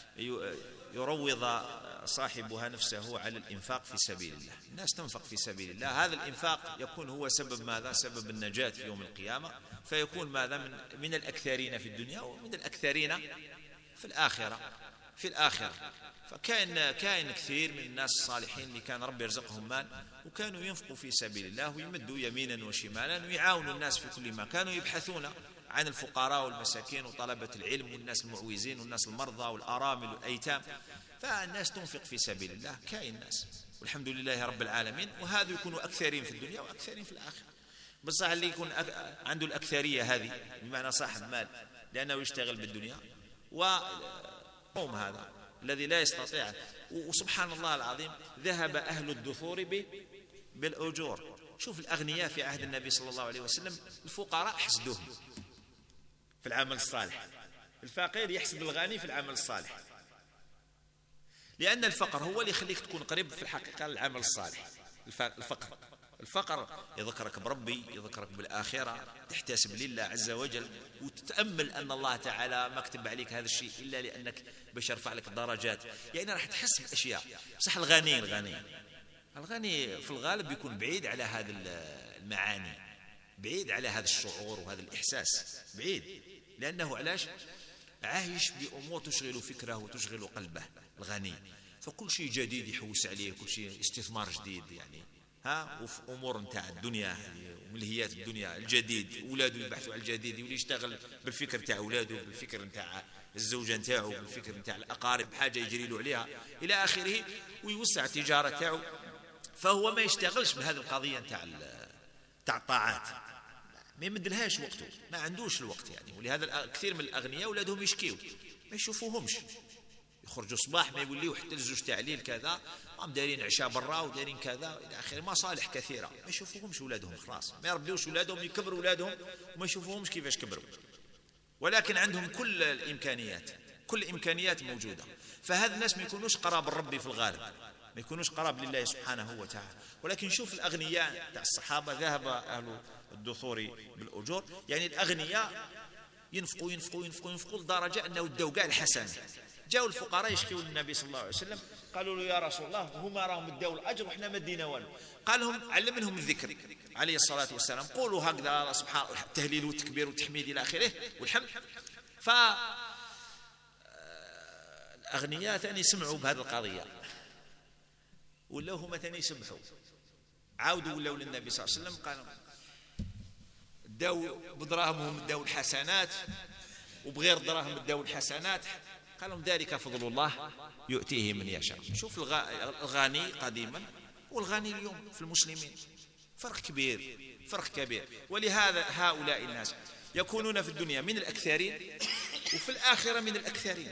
يروض صاحبها نفسه على الإنفاق في سبيل الله. الناس تنفق في سبيل الله، هذا الإنفاق يكون هو سبب ماذا سبب النجاة في يوم القيامة، فيكون ماذا من, من الأكثرين في الدنيا ومن الأكثرين في الآخرة في الآخرة. فكان كائن كثير من الناس الصالحين اللي كان ربي يرزقهم مال وكانوا ينفقوا في سبيل الله ويمدوا يمينا وشمالا ويعاونوا الناس في كل ما كانوا يبحثون عن الفقراء والمساكين وطلبة العلم والناس المعوزين والناس المرضى والأرامل والأيتام. فالناس تنفق في سبيل الله كائن الناس، والحمد لله رب العالمين. وهذا يكونوا أكثرين في الدنيا وأكثرين في الآخرة. بس اللي يكون عنده الأكثرية هذه بمعنى صاحب مال لأنه يشتغل بالدنيا، وقوم هذا الذي لا يستطيع. وسبحان الله العظيم ذهب أهل الدثور بالأجور. شوف الأغنياء في عهد النبي صلى الله عليه وسلم الفقراء حسدوهم في العمل الصالح، الفقير يحسد الغني في العمل الصالح، لأن الفقر هو اللي يخليك تكون قريب في الحقيقة للعمل الصالح. الفقر الفقر يذكرك بربي، يذكرك بالآخرة، تحتسب لله عز وجل، وتتأمل أن الله تعالى ما كتب عليك هذا الشيء إلا لأنك باش يرفع لك الدرجات. يعني راح تحس بأشياء. صح الغني الغني الغني في الغالب يكون بعيد على هذه المعاني، بعيد على هذا الشعور وهذا الإحساس، بعيد، لأنه علاش عايش بأمور تشغل فكره وتشغل قلبه الغني. فكل شيء جديد يحوس عليه، كل شيء استثمار جديد يعني، ها، وفي امور نتاع الدنيا وملهيات الدنيا الجديد، اولاده يبحثوا على الجديد، يولي يشتغل بالفكر نتاع اولاده، بالفكر نتاع الزوجه نتاعو، بالفكر نتاع الاقارب، حاجه يجري له عليها الى اخره، ويوسع التجاره تاعو. فهو ما يشتغلش بهذه القضيه نتاع تاع الطاعات، ما يمدلهاش وقته، ما عندوش الوقت يعني. ولهذا كثير من الاغنياء اولادهم يشكيوا ما يشوفوهمش، يخرجوا صباح ما يوليو حتى الزوج تاع الليل كذا، هم دايرين عشاء برا ودايرين كذا الى اخره، مصالح كثيره، ما يشوفوهمش اولادهم، خلاص ما يربيوش اولادهم، يكبروا اولادهم وما يشوفوهمش كيفاش كبروا، ولكن عندهم كل الامكانيات، كل الامكانيات موجوده. فهذا الناس ما يكونوش قراب الرب في الغالب، ما يكونوش قراب لله سبحانه وتعالى. ولكن شوف الاغنياء تاع الصحابه، ذهب اهل الدثور بالاجور، يعني الاغنياء ينفقوا ينفقوا ينفقوا ينفقوا لدرجه انه ادوا كاع الحسنات. جاءوا الفقراء يشكيوا للنبي صلى الله عليه وسلم، قالوا له يا رسول الله هما راهم ادوا الاجر وحنا ما ادينا والو. قال لهم علم منهم الذكر عليه الصلاه والسلام، قولوا هكذا سبحان التهليل والتكبير والتحميد الى اخره والحمد. ف الاغنياء ثاني سمعوا بهذه القضيه، ولاو هما ثاني يسبحوا، عاودوا ولاو للنبي صلى الله عليه وسلم، قالوا داو بدراهمهم داو الحسنات، وبغير دراهم داو الحسنات. قال لهم ذلك فضل الله يؤتيه من يشاء. شوف الغني قديما والغني اليوم في المسلمين فرق كبير، فرق كبير. ولهذا هؤلاء الناس يكونون في الدنيا من الأكثرين وفي الآخرة من الأكثرين.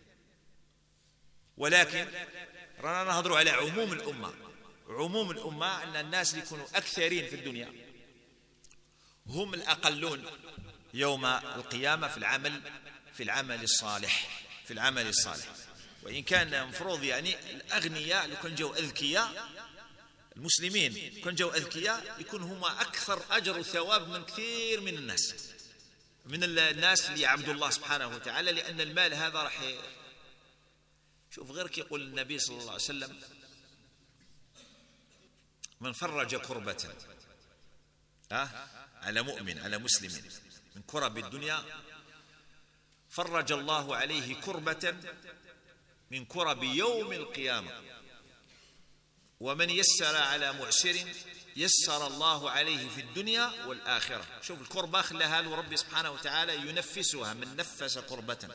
ولكن رانا نهضروا على عموم الأمة، عموم الأمة أن الناس اللي يكونوا أكثرين في الدنيا هم الأقلون يوم القيامة في العمل، في العمل الصالح، في العمل الصالح. وإن كان مفروض يعني الأغنياء لو كان جو أذكياء، المسلمين كان جو أذكياء يكون هما أكثر أجر وثواب من كثير من الناس، من الناس اللي يعبدوا الله سبحانه وتعالى، لأن المال هذا راح ي... شوف غير كي يقول النبي صلى الله عليه وسلم من فرج كربة أه؟ على مؤمن على مسلم من كرب الدنيا فرج الله عليه كربة من كرب يوم القيامة، ومن يسر على معسر يسر الله عليه في الدنيا والآخرة. شوف الكربة خلاها له ربي سبحانه وتعالى ينفسها، من نفس كربة،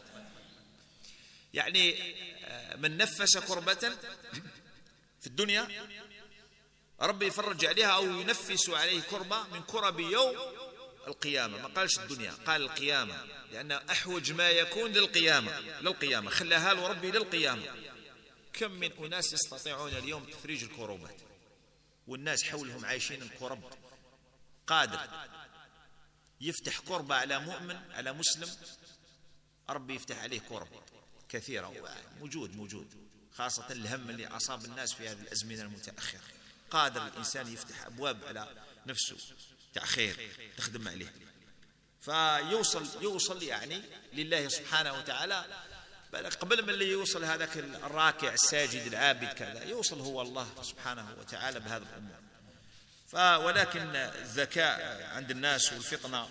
يعني من نفس كربة في الدنيا ربي يفرج عليها أو ينفس عليه كربة من كرب يوم القيامة. ما قالش الدنيا، قال القيامة، لأن أحوج ما يكون للقيامة، للقيامة خلاها له ربي للقيامة. كم من أناس يستطيعون اليوم تفريج الكروبات، والناس حولهم عايشين الكرب. قادر يفتح كربة على مؤمن على مسلم، ربي يفتح عليه كرب كثيرة، موجود موجود، خاصة الهم اللي أصاب الناس في هذه الأزمنة المتأخرة. قادر الإنسان يفتح أبواب على نفسه تاع خير تخدم عليه، فيوصل يوصل يعني لله سبحانه وتعالى. قبل من اللي يوصل هذاك الراكع الساجد العابد كذا، يوصل هو الله سبحانه وتعالى بهذا الأمور. ولكن الذكاء عند الناس والفطنة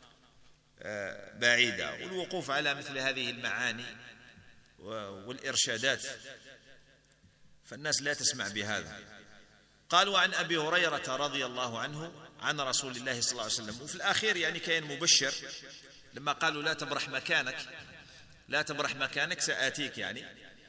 بعيدة، والوقوف على مثل هذه المعاني والإرشادات فالناس لا تسمع بهذا. قالوا عن أبي هريرة رضي الله عنه عن رسول الله صلى الله عليه وسلم. وفي الأخير يعني كان مبشر لما قالوا لا تبرح مكانك، لا تبرح مكانك سآتيك، يعني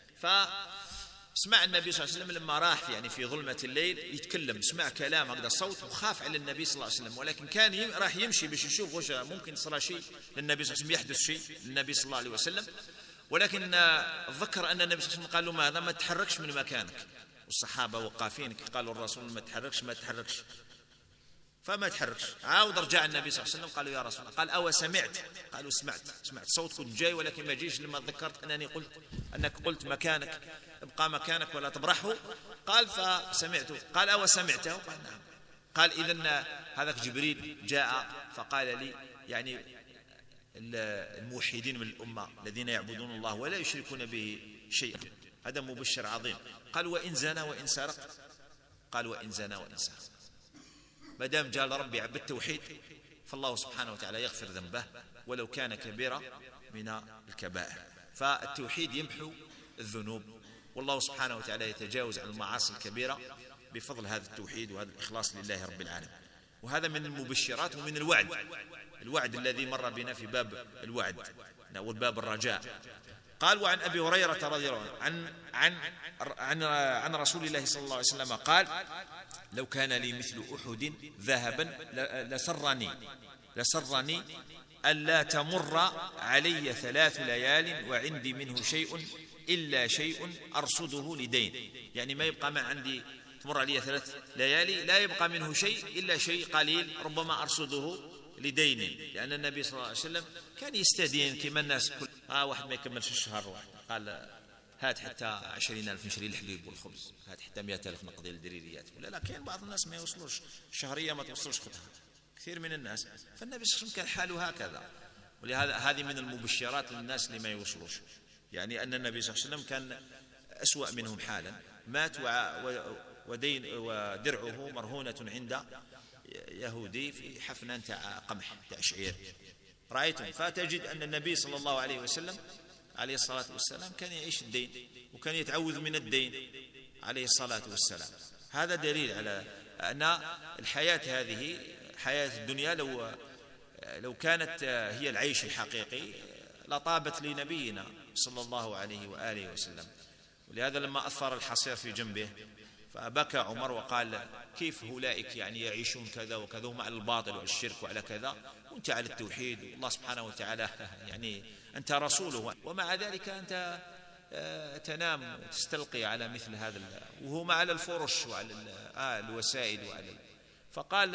فسمع النبي صلى الله عليه وسلم لما راح يعني في ظلمة الليل يتكلم، سمع كلام هذا صوت وخاف على النبي صلى الله عليه وسلم. ولكن كان يم راح يمشي باش يشوف واش ممكن صار شيء للنبي صلى الله عليه وسلم، يحدث شيء للنبي صلى الله عليه وسلم. ولكن ذكر أن النبي صلى الله عليه وسلم قال له ماذا؟ ما تحركش من مكانك. والصحابة وقافين قالوا الرسول ما تحركش ما تحركش، فما تحركش. عاود رجع النبي صلى الله عليه وسلم قالوا يا رسول الله، قال أو سمعت؟ قالوا سمعت، سمعت صوت كنت جاي ولكن ما جيش لما ذكرت أنني قلت أنك قلت مكانك ابقى مكانك ولا تبرحه. قال فسمعته. قال أو سمعته؟ قال نعم. قال إذن هذاك جبريل جاء فقال لي يعني الموحدين من الأمة الذين يعبدون الله ولا يشركون به شيئا، هذا مبشر عظيم. قال وإن زنا وإن سرق؟ قال وإن زنا وإن سرق. ما دام جاء لربي بالتوحيد فالله سبحانه وتعالى يغفر ذنبه ولو كان كبيرا من الكبائر. فالتوحيد يمحو الذنوب والله سبحانه وتعالى يتجاوز عن المعاصي الكبيرة بفضل هذا التوحيد وهذا الإخلاص لله رب العالمين. وهذا من المبشرات ومن الوعد، الوعد الذي مر بنا في باب الوعد والباب الرجاء. قال: وعن أبي هريرة رضي الله عنه عن عن عن رسول الله صلى الله عليه وسلم قال: لو كان لي مثل أحد ذهبا لسرني لسرني ألا تمر علي ثلاث ليال وعندي منه شيء إلا شيء أرصده لدين. يعني ما يبقى ما عندي تمر علي ثلاث ليالي لا يبقى منه شيء إلا شيء قليل ربما أرصده لدين، لأن النبي صلى الله عليه وسلم كان يستدين كما الناس كل آه واحد ما يكملش الشهر واحد قال هات حتى عشرين ألف نشري الحليب والخبز، هات حتى مئة ألف نقضي الدريريات. ولا لا، كاين بعض الناس ما يوصلوش شهرية ما توصلش خطها، كثير من الناس. فالنبي صلى الله عليه وسلم كان حاله هكذا، ولهذا هذه من المبشرات للناس اللي ما يوصلوش، يعني أن النبي صلى الله عليه وسلم كان أسوأ منهم حالا، مات ودين ودرعه مرهونة عند يهودي في حفنة تاع قمح تاع شعير، رأيتم. فتجد أن النبي صلى الله عليه وسلم عليه الصلاة والسلام كان يعيش الدين وكان يتعوذ من الدين عليه الصلاة والسلام. هذا دليل على أن الحياة هذه حياة الدنيا لو لو كانت هي العيش الحقيقي لطابت لنبينا صلى الله عليه وآله وسلم. ولهذا لما أثر الحصير في جنبه فبكى عمر وقال: كيف أولئك يعني يعيشون كذا وكذا ومع الباطل والشرك وعلى كذا، وأنت على التوحيد والله سبحانه وتعالى يعني أنت رسوله، ومع ذلك أنت تنام وتستلقي على مثل هذا وهم على الفرش وعلى الوسائل وعلى. فقال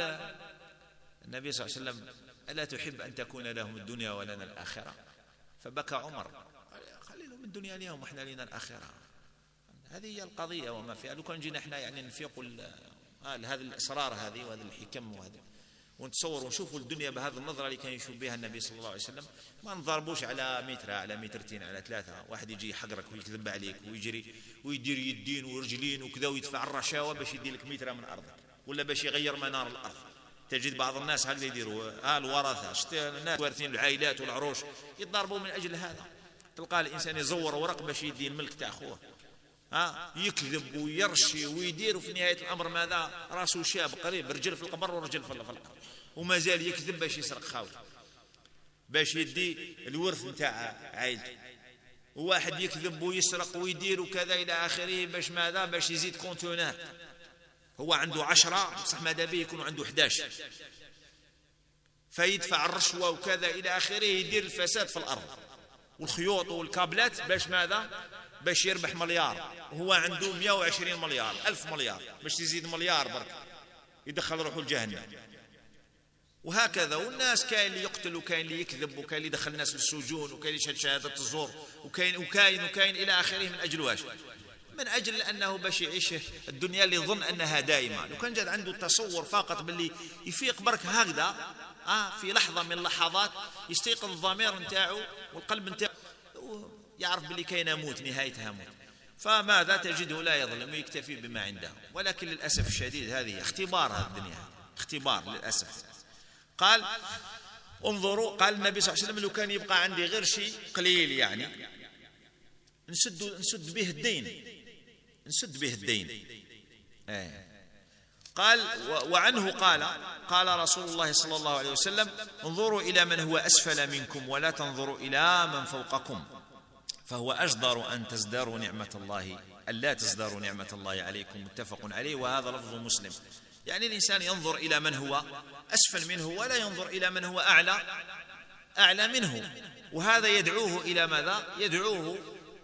النبي صلى الله عليه وسلم: ألا تحب أن تكون لهم الدنيا ولنا الآخرة؟ فبكى عمر قال: لهم الدنيا اليوم وإحنا لنا الآخرة. هذه هي القضية وما فيها. لو كان جينا احنا يعني نفيق هذا الأسرار هذه وهذا الحكم وهذا ونتصور ونشوفوا الدنيا بهذه النظرة اللي كان يشوف بها النبي صلى الله عليه وسلم، ما نضربوش على متر على مترتين على ثلاثة، واحد يجي يحقرك ويكذب عليك ويجري ويدير يدين ورجلين وكذا ويدفع الرشاوى باش يدير لك متر من أرضك ولا باش يغير منار الأرض. تجد بعض الناس هكذا يديروا، ها الورثة شت الناس وارثين العائلات والعروش يتضاربوا من أجل هذا. تلقى الإنسان يزور ورق باش يدي الملك تاع أخوه، ها يكذب ويرشي ويدير، وفي نهاية الأمر ماذا؟ راسه شاب قريب، رجل في القبر ورجل في الأرض، وما زال يكذب باش يسرق خاوته باش يدي الورث نتاع عائلته. وواحد يكذب ويسرق ويدير وكذا إلى آخره باش ماذا؟ باش يزيد كونتونات. هو عنده عشرة بصح ماذا به يكون عنده أحد عشر، فيدفع الرشوة وكذا إلى آخره، يدير الفساد في الأرض والخيوط والكابلات باش ماذا؟ باش يربح مليار، وهو عنده مئة وعشرين مليار ألف مليار باش يزيد مليار برك يدخل روحه الجهنم. وهكذا. والناس كاين اللي يقتل وكاين اللي يكذب وكاين اللي يدخل الناس للسجون وكاين اللي يشهد شهادة الزور وكاين وكاين وكاين إلى آخره. من أجل واش؟ من أجل أنه باش يعيش الدنيا اللي يظن أنها دائمة. لو كان جاد عنده تصور فقط باللي يفيق برك هكذا آه في لحظة من اللحظات يستيقظ الضمير نتاعو والقلب نتاعو يعرف باللي كاين موت، نهايتها موت، فماذا تجده لا يظلم ويكتفي بما عنده. ولكن للأسف الشديد هذه اختبار، هذه الدنيا اختبار للأسف. قال: انظروا، قال النبي صلى الله عليه وسلم: لو كان يبقى عندي غير شيء قليل يعني نسد نسد به الدين نسد به الدين آه. قال: وعنه قال قال رسول الله صلى الله عليه وسلم: انظروا إلى من هو أسفل منكم ولا تنظروا إلى من فوقكم، فهو أجدر أن تزداروا نعمة الله ألا تزداروا نعمة الله عليكم. متفق عليه، وهذا لفظ مسلم. يعني الإنسان ينظر إلى من هو أسفل منه ولا ينظر إلى من هو أعلى أعلى منه. وهذا يدعوه إلى ماذا؟ يدعوه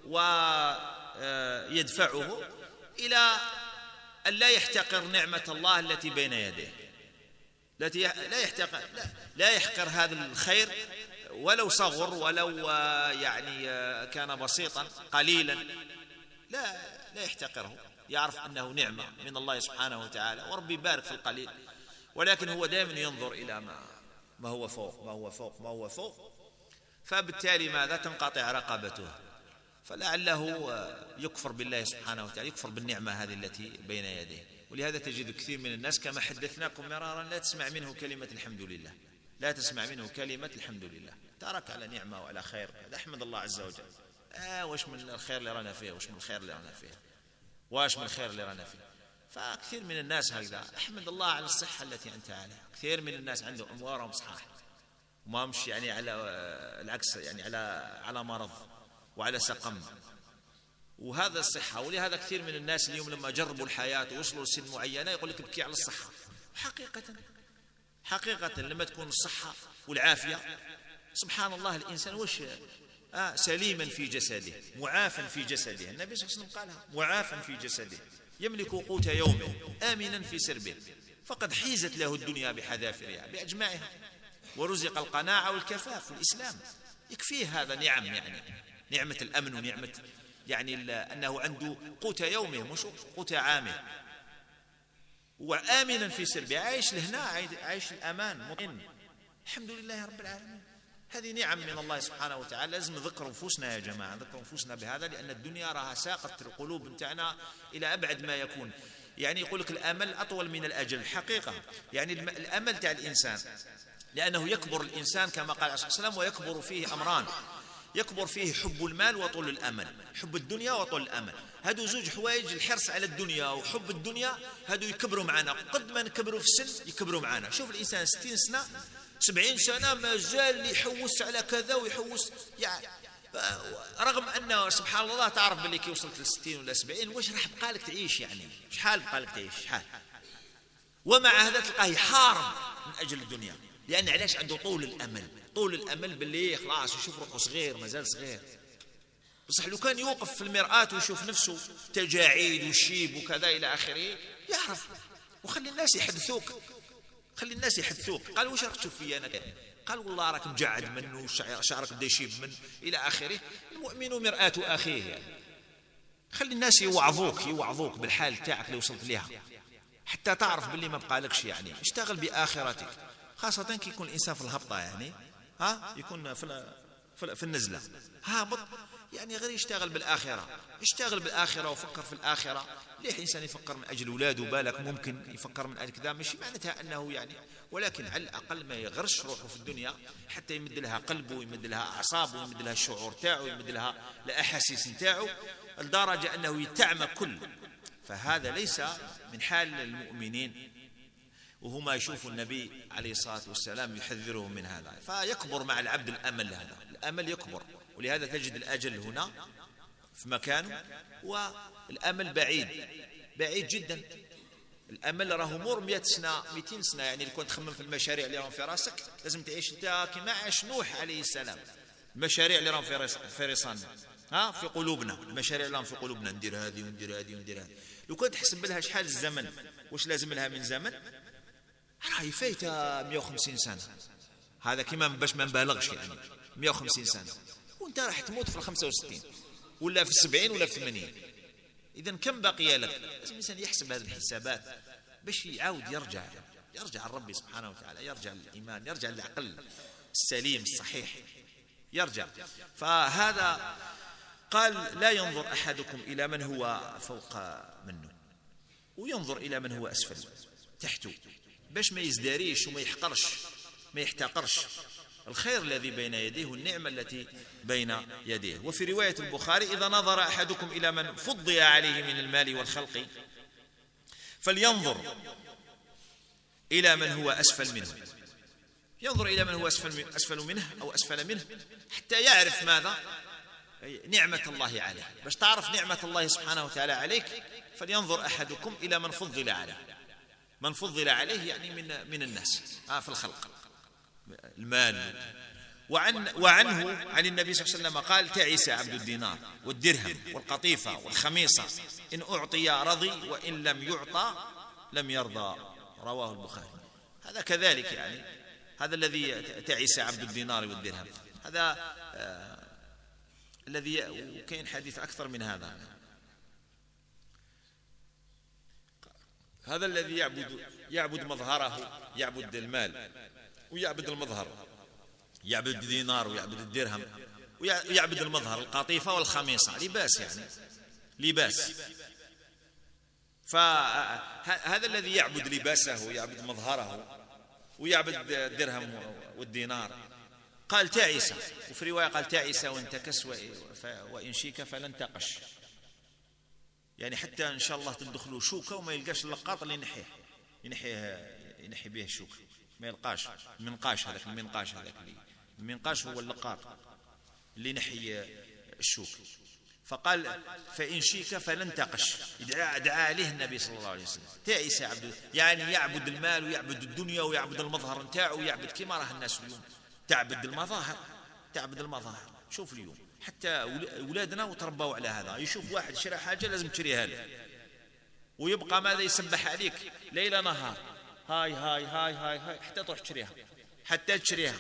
ويدفعه إلى أن لا يحتقر نعمة الله التي بين يديه، التي لا يحتقر لا يحقر هذا الخير ولو صغر ولو يعني كان بسيطا قليلا، لا لا يحتقره، يعرف أنه نعمة من الله سبحانه وتعالى وربي يبارك في القليل. ولكن هو دائما ينظر إلى ما ما هو فوق ما هو فوق ما هو فوق فبالتالي ماذا؟ تنقطع رقبته، فلعله يكفر بالله سبحانه وتعالى، يكفر بالنعمة هذه التي بين يديه. ولهذا تجد كثير من الناس كما حدثناكم مرارا لا تسمع منه كلمة الحمد لله، لا تسمع منه كلمة الحمد لله، ترك على نعمة وعلى خير، احمد الله عز وجل. آه واش من الخير اللي رانا فيه، واش من الخير اللي رانا فيه، واش من الخير اللي رانا فيه. فكثير من الناس هكذا. احمد الله على الصحة التي أنت عليها. كثير من الناس عندهم أموارهم صحاح وما مش يعني على العكس، يعني على على مرض وعلى سقم، وهذا الصحة. ولهذا كثير من الناس اليوم لما جربوا الحياة ووصلوا لسن معينة يقول لك ابكي على الصحة. حقيقة حقيقة لما تكون الصحة والعافية سبحان الله الإنسان وش آه سليما في جسده معافا في جسده. النبي صلى الله عليه وسلم قالها معافا في جسده يملك قوت يومه آمنا في سربه فقد حيزت له الدنيا بحذافيرها بأجمعها ورزق القناعة والكفاف في الإسلام. يكفيه هذا نعم، يعني نعمة الأمن ونعمة يعني أنه عنده قوت يومه مش قوت عامه، وآمنا في سربه عايش لهنا، عايش الأمان مطمئن. الحمد لله رب العالمين. هذه نعم من الله سبحانه وتعالى. لازم نذكر نفوسنا يا جماعة، نذكر نفوسنا بهذا، لأن الدنيا راها ساقت القلوب متاعنا إلى أبعد ما يكون. يعني يقول لك الأمل أطول من الأجل. الحقيقة يعني الأمل تاع الإنسان لأنه يكبر الإنسان كما قال عليه الصلاة والسلام ويكبر فيه أمران، يكبر فيه حب المال وطول الأمل، حب الدنيا وطول الأمل. هادو زوج حوايج، الحرص على الدنيا وحب الدنيا هادو يكبروا معنا. قد ما نكبروا في السن يكبروا معنا. شوف الإنسان ستين سنة سبعين سنة ما زال يحوس على كذا ويحوس، يعني رغم أنه سبحان الله تعرف باللي كي وصلت للستين ولا سبعين واش راح بقالك تعيش، يعني شحال بقالك تعيش شحال. ومع هذا تلقاه يحارب من أجل الدنيا، لأن علاش عنده طول الأمل. طول الأمل باللي خلاص يشوف روحه صغير مازال صغير. بصح لو كان يوقف في المرآة ويشوف نفسه تجاعيد وشيب وكذا إلى آخره يعرف. وخلي الناس يحدثوك، خلي الناس يحدثوك. قال واش راك تشوف فيا أنا؟ قال والله راك مجعد منه وشعرك بدا يشيب من إلى آخره. المؤمن مرآة أخيه. يعني خلي الناس يوعظوك يوعظوك بالحال تاعك اللي وصلت لها حتى تعرف باللي ما بقالكش. يعني اشتغل بآخرتك، خاصة كي يكون الإنسان في الهبطة، يعني ها يكون في في النزلة هابط، يعني غير يشتغل بالآخرة. اشتغل بالآخرة وفكر في الآخرة. ليه الإنسان يفكر من أجل أولاده؟ بالك ممكن يفكر من أجل كذا، مش معناتها أنه يعني، ولكن على الأقل ما يغرش روحه في الدنيا حتى يمد لها قلبه ويمد لها أعصابه ويمد لها الشعور تاعه ويمد لها الأحاسيس تاعه لدرجة أنه يتعمى كل. فهذا ليس من حال المؤمنين، وهما يشوفوا النبي عليه الصلاة والسلام يحذرهم من هذا. فيكبر مع العبد الأمل، هذا الأمل يكبر. ولهذا تجد الأجل هنا في مكانه والأمل بعيد بعيد جدا. الأمل راه مر مئة سنة مئتين سنة. يعني اللي كنت تخمم في المشاريع اللي راهم في راسك لازم تعيش انت كما عاش نوح عليه السلام. المشاريع اللي راهم في راسنا ها في قلوبنا، المشاريع اللي راهم في قلوبنا، ندير هذه وندير هذه وندير هذه. لو كنت تحسب لها شحال الزمن واش لازم لها من زمن راهي فايته مئة وخمسين سنة. هذا كما باش ما نبالغش، يعني مئة وخمسين سنة وانت راح تموت في الخمسة وستين ولا في السبعين ولا في الثمانين. إذن كم بقي لك؟ لازم الإنسان يحسب هذه الحسابات باش يعاود يرجع يرجع الرب سبحانه وتعالى، يرجع الإيمان، يرجع العقل السليم الصحيح، يرجع. فهذا قال لا ينظر أحدكم إلى من هو فوق منه وينظر إلى من هو أسفل تحته، باش ما يزداريش وما يحقرش ما يحتقرش الخير الذي بين يديه والنعمة التي بين يديه. وفي رواية البخاري إذا نظر أحدكم إلى من فضل عليه من المال والخلق فلينظر إلى من هو أسفل منه. ينظر إلى من هو أسفل, أسفل منه أو أسفل منه حتى يعرف ماذا؟ نعمة الله عليه. باش تعرف نعمة الله سبحانه وتعالى عليك فلينظر أحدكم إلى من فضل عليه. من فضل عليه يعني من من الناس آه في الخلق المال. وعن وعنه عن النبي صلى الله عليه وسلم قال تعس عبد الدينار والدرهم والقطيفة والخميصة إن أعطي رضي وإن لم يعطى لم يرضى. رواه البخاري. هذا كذلك، يعني هذا الذي تعس عبد الدينار والدرهم هذا آه الذي وكاين حديث أكثر من هذا. هذا الذي يعبد يعبد مظهره، يعبد المال ويعبد المظهر، يعبد الدينار ويعبد الدرهم ويعبد المظهر. القطيفة والخميصة لباس، يعني لباس. فهذا الذي يعبد لباسه ويعبد مظهره ويعبد الدرهم والدينار قال تعس، وفي رواية قال تعس وانتكس وإن شيك فلن تقش، يعني حتى إن شاء الله تدخلوا شوكة وما يلقاش اللقاط اللي ينحيه ينحيه ينحي به الشوكة، ما يلقاش المنقاش، هذاك المنقاش هذاك المنقاش هو اللقاط اللي ينحي الشوك. فقال فإن شيك فلن تقش، دعا دعا عليه النبي صلى الله عليه وسلم. تعيس عبد، يعني يعبد المال ويعبد الدنيا ويعبد المظهر نتاعو ويعبد كما راه الناس اليوم تعبد المظاهر، تعبد المظاهر. شوف اليوم حتى أولادنا وتربوا على هذا، يشوف واحد شرى حاجة لازم تشريها له، ويبقى ماذا يسبح عليك ليلة نهار، هاي هاي هاي هاي هاي حتى تروح تشريها، حتى تشريها،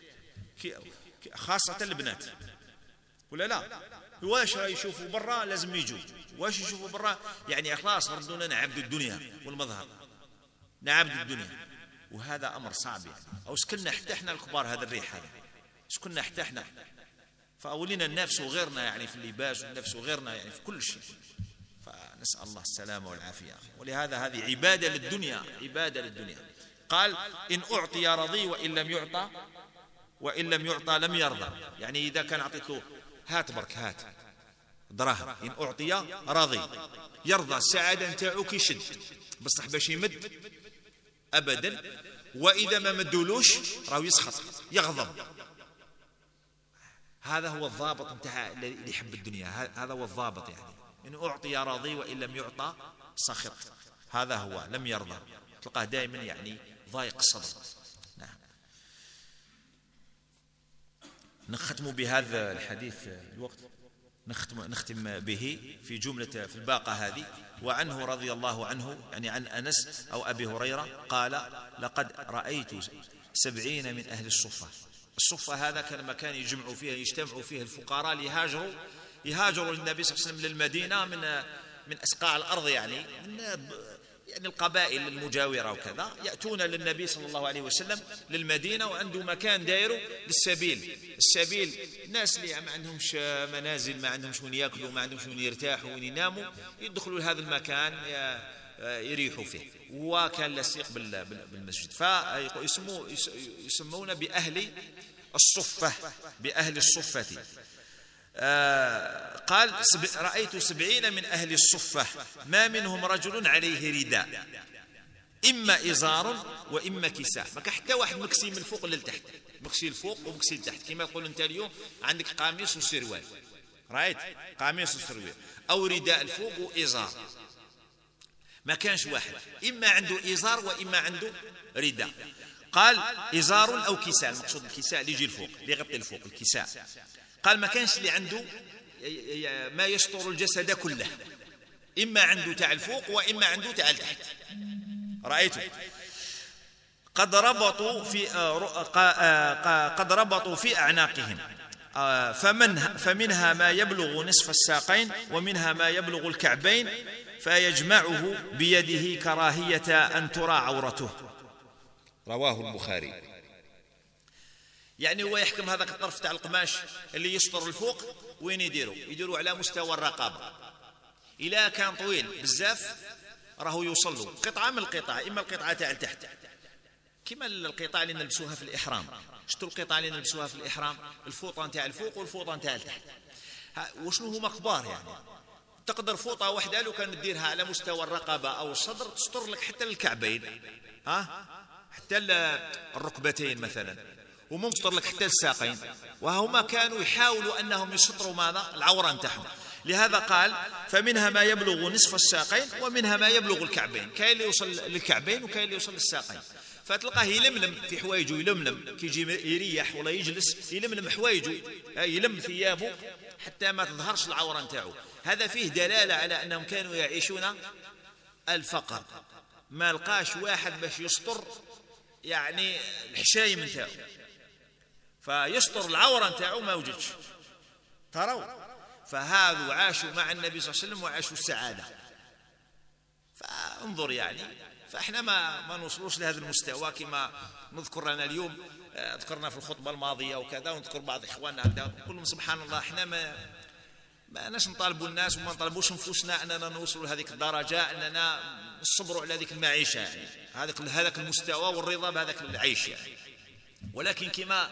خاصة البنات ولا لا؟ واش راه يشوفوا برا لازم يجوا، واش يشوفوا برا يعني خلاص ردونا نعبد الدنيا والمظهر، نعبد الدنيا، وهذا أمر صعب يعني. أو سكننا حتى احنا الكبار هذا الريح هذا، سكننا حتى احنا، فأولينا النفس وغيرنا يعني في اللباس، والنفس وغيرنا يعني في كل شيء، فنسأل الله السلامة والعافية. ولهذا هذه عبادة للدنيا، عبادة للدنيا. قال إن أعطي رضي وإن لم يعطى وإن لم يعطى لم يرضى، يعني إذا كان أعطيته هات برك هات دراهم، إن أعطي راضي يرضى، السعادة نتاعو يشد بصح باش يمد أبدا، وإذا ما مدولوش راهو يسخط يغضب. هذا هو الضابط نتاع اللي يحب الدنيا، هذا هو الضابط يعني. إن أعطي راضي وإن لم يعطى سخط، هذا هو لم يرضى، تلقاه دائما يعني ضايق الصدر. نعم. نختم بهذا الحديث الوقت، نختم نختم به في جملة في الباقة هذه. وعنه رضي الله عنه يعني عن أنس أو أبي هريرة قال لقد رأيت سبعين من أهل الصفة. الصفة هذا كان مكان يجمعوا فيه يجتمعوا فيه الفقراء ليهاجروا يهاجروا للنبي صلى الله عليه وسلم للمدينة من من أسقاع الأرض، يعني من يعني القبائل المجاورة وكذا، يأتون للنبي صلى الله عليه وسلم للمدينة، وعنده مكان دايره للسبيل. السبيل الناس اللي ما عندهمش منازل، ما عندهمش وين يأكلوا، ما عندهمش وين يرتاحوا وين يناموا، يدخلوا لهذا المكان يريحوا فيه، وكان لصيق بالمسجد، فيسموا يسمون بأهل الصفة، بأهل الصفة. آه قال رأيت سبعين من أهل الصفة ما منهم رجل عليه رداء إما إزار وإما كساء، ما كان حتى واحد مكسي من الفوق للتحت، مكسي الفوق ومكسي لتحت، كما يقول انت اليوم عندك قميص وسروال، رايت قميص وسروال، أو رداء الفوق وإزار، ما كانش واحد، إما عنده إزار وإما عنده رداء. قال إزار أو كساء، المقصود الكساء اللي يجي الفوق اللي يغطي الفوق، الكساء. قال ما كانش اللي عنده ما يستر الجسد كله، إما عنده تاع الفوق وإما عنده تاع التحت. رأيته قد ربطوا في قد ربطوا في أعناقهم، فمن فمنها ما يبلغ نصف الساقين ومنها ما يبلغ الكعبين، فيجمعه بيده كراهية أن ترى عورته. رواه البخاري. يعني هو يحكم هذاك الطرف تاع القماش اللي يسطر الفوق وين يديروا يديروا على مستوى الرقبة، إلا كان طويل بزاف راهو يوصلوا قطعة من القطع، إما القطعة تاع التحت كما القطع اللي نلبسوها في الإحرام، شتو القطع اللي نلبسوها في الإحرام، الفوطة تاع الفوق والفوطة تاع التحت، وشنو هما كبار يعني، تقدر فوطة واحدة لو كان تديرها على مستوى الرقبة أو الصدر تستر لك حتى الكعبين، ها حتى الركبتين مثلا، وممكن تستر لك حتى الساقين، وهما كانوا يحاولوا أنهم يسطروا ماذا العورة نتاعهم. لهذا قال فمنها ما يبلغ نصف الساقين ومنها ما يبلغ الكعبين، كاين اللي يوصل للكعبين وكاين اللي يوصل للساقين، فتلقاه يلملم في حوايجه، يلملم كي يجي يريح ولا يجلس يلملم حوايجه، يلم ثيابه حتى ما تظهرش العورة نتاعو. هذا فيه دلالة على أنهم كانوا يعيشون الفقر، ما لقاش واحد باش يسطر يعني الحشايم نتاعو، فيسطر العورة نتاعو ما وجدش. تروا فهذا عاشوا مع النبي صلى الله عليه وسلم وعاشوا السعادة. فانظر يعني، فاحنا ما ما نوصلوش لهذا المستوى كما نذكر لنا اليوم، ذكرنا في الخطبة الماضية وكذا، ونذكر بعض إخواننا كلهم سبحان الله احنا ما ما ناش نطالبوا الناس وما نطالبوش نفوسنا أننا نوصلوا لهذه الدرجة، أننا نصبروا على هذيك المعيشة يعني، هذاك هذاك المستوى والرضا بهذاك العيش يعني. ولكن كما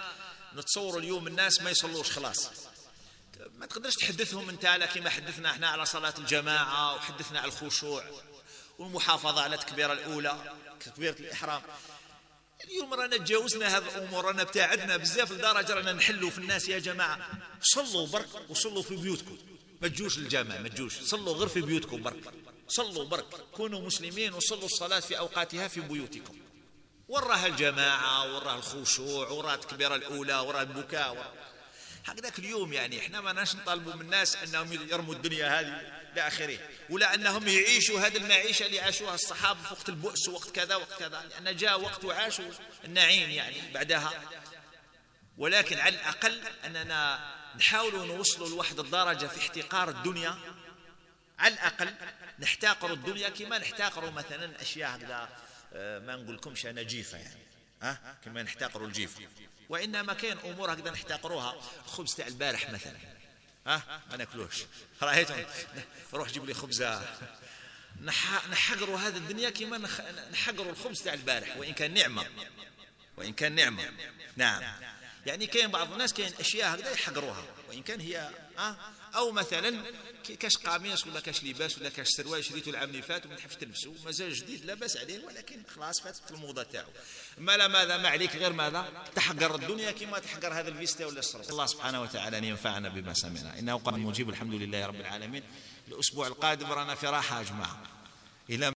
نتصور اليوم الناس ما يصلوش خلاص، ما تقدرش تحدثهم انت على كما حدثنا احنا على صلاة الجماعة، وحدثنا على الخشوع والمحافظة على التكبيرة الأولى تكبيرة الإحرام. اليوم رانا تجاوزنا هذه الأمور، رانا ابتعدنا بزاف لدرجة رانا نحلوا في الناس يا جماعة صلوا برك وصلوا في بيوتكم، ما تجوش للجامع، ما تجوش، صلوا غير في بيوتكم برك، صلوا برك، كونوا مسلمين وصلوا الصلاة في أوقاتها في بيوتكم. وراها الجماعة، وراها الخشوع، وراها التكبيرة الأولى، وراها البكاء ورا. هكذاك اليوم يعني احنا ما ناش نطالبوا من الناس أنهم يرموا الدنيا هذه إلى آخره، ولا أنهم يعيشوا هذه المعيشة اللي عاشوها الصحابة في وقت البؤس ووقت كذا وقت كذا، لأن جاء وقت وعاشوا النعيم يعني بعدها. ولكن على الأقل أننا نحاول نوصل لواحد الدرجة في احتقار الدنيا، على الأقل نحتقر الدنيا كما نحتقر مثلا أشياء هكذا، ما نقول لكمش أنا جيفة يعني، ها كما نحتقر الجيفة، وإنما كاين أمور هكذا نحتقروها. الخبز تاع البارح مثلا، ها ما ناكلوش، رأيتم روح جيب لي خبزة. نحقروا هذا الدنيا كما نحقروا الخبز تاع البارح، وإن كان نعمة، وإن كان نعمة. نعم يعني كاين بعض الناس كاين أشياء هكذا يحقروها وإن كان هي ها، أو مثلا كاش قميص ولا كاش لباس ولا كاش سروال شريته العام اللي فات وما تحبش تلبسه، مازال جديد لا باس عليه، ولكن خلاص فاتت الموضة تاعو. ما لا ماذا ما عليك غير ماذا تحقر الدنيا كما تحقر هذا الفيستا ولا الشرط. الله سبحانه وتعالى أن ينفعنا بما سمعنا، إنه قال مجيب الحمد لله رب العالمين. الأسبوع القادم رانا في راحة يا جماعة إلى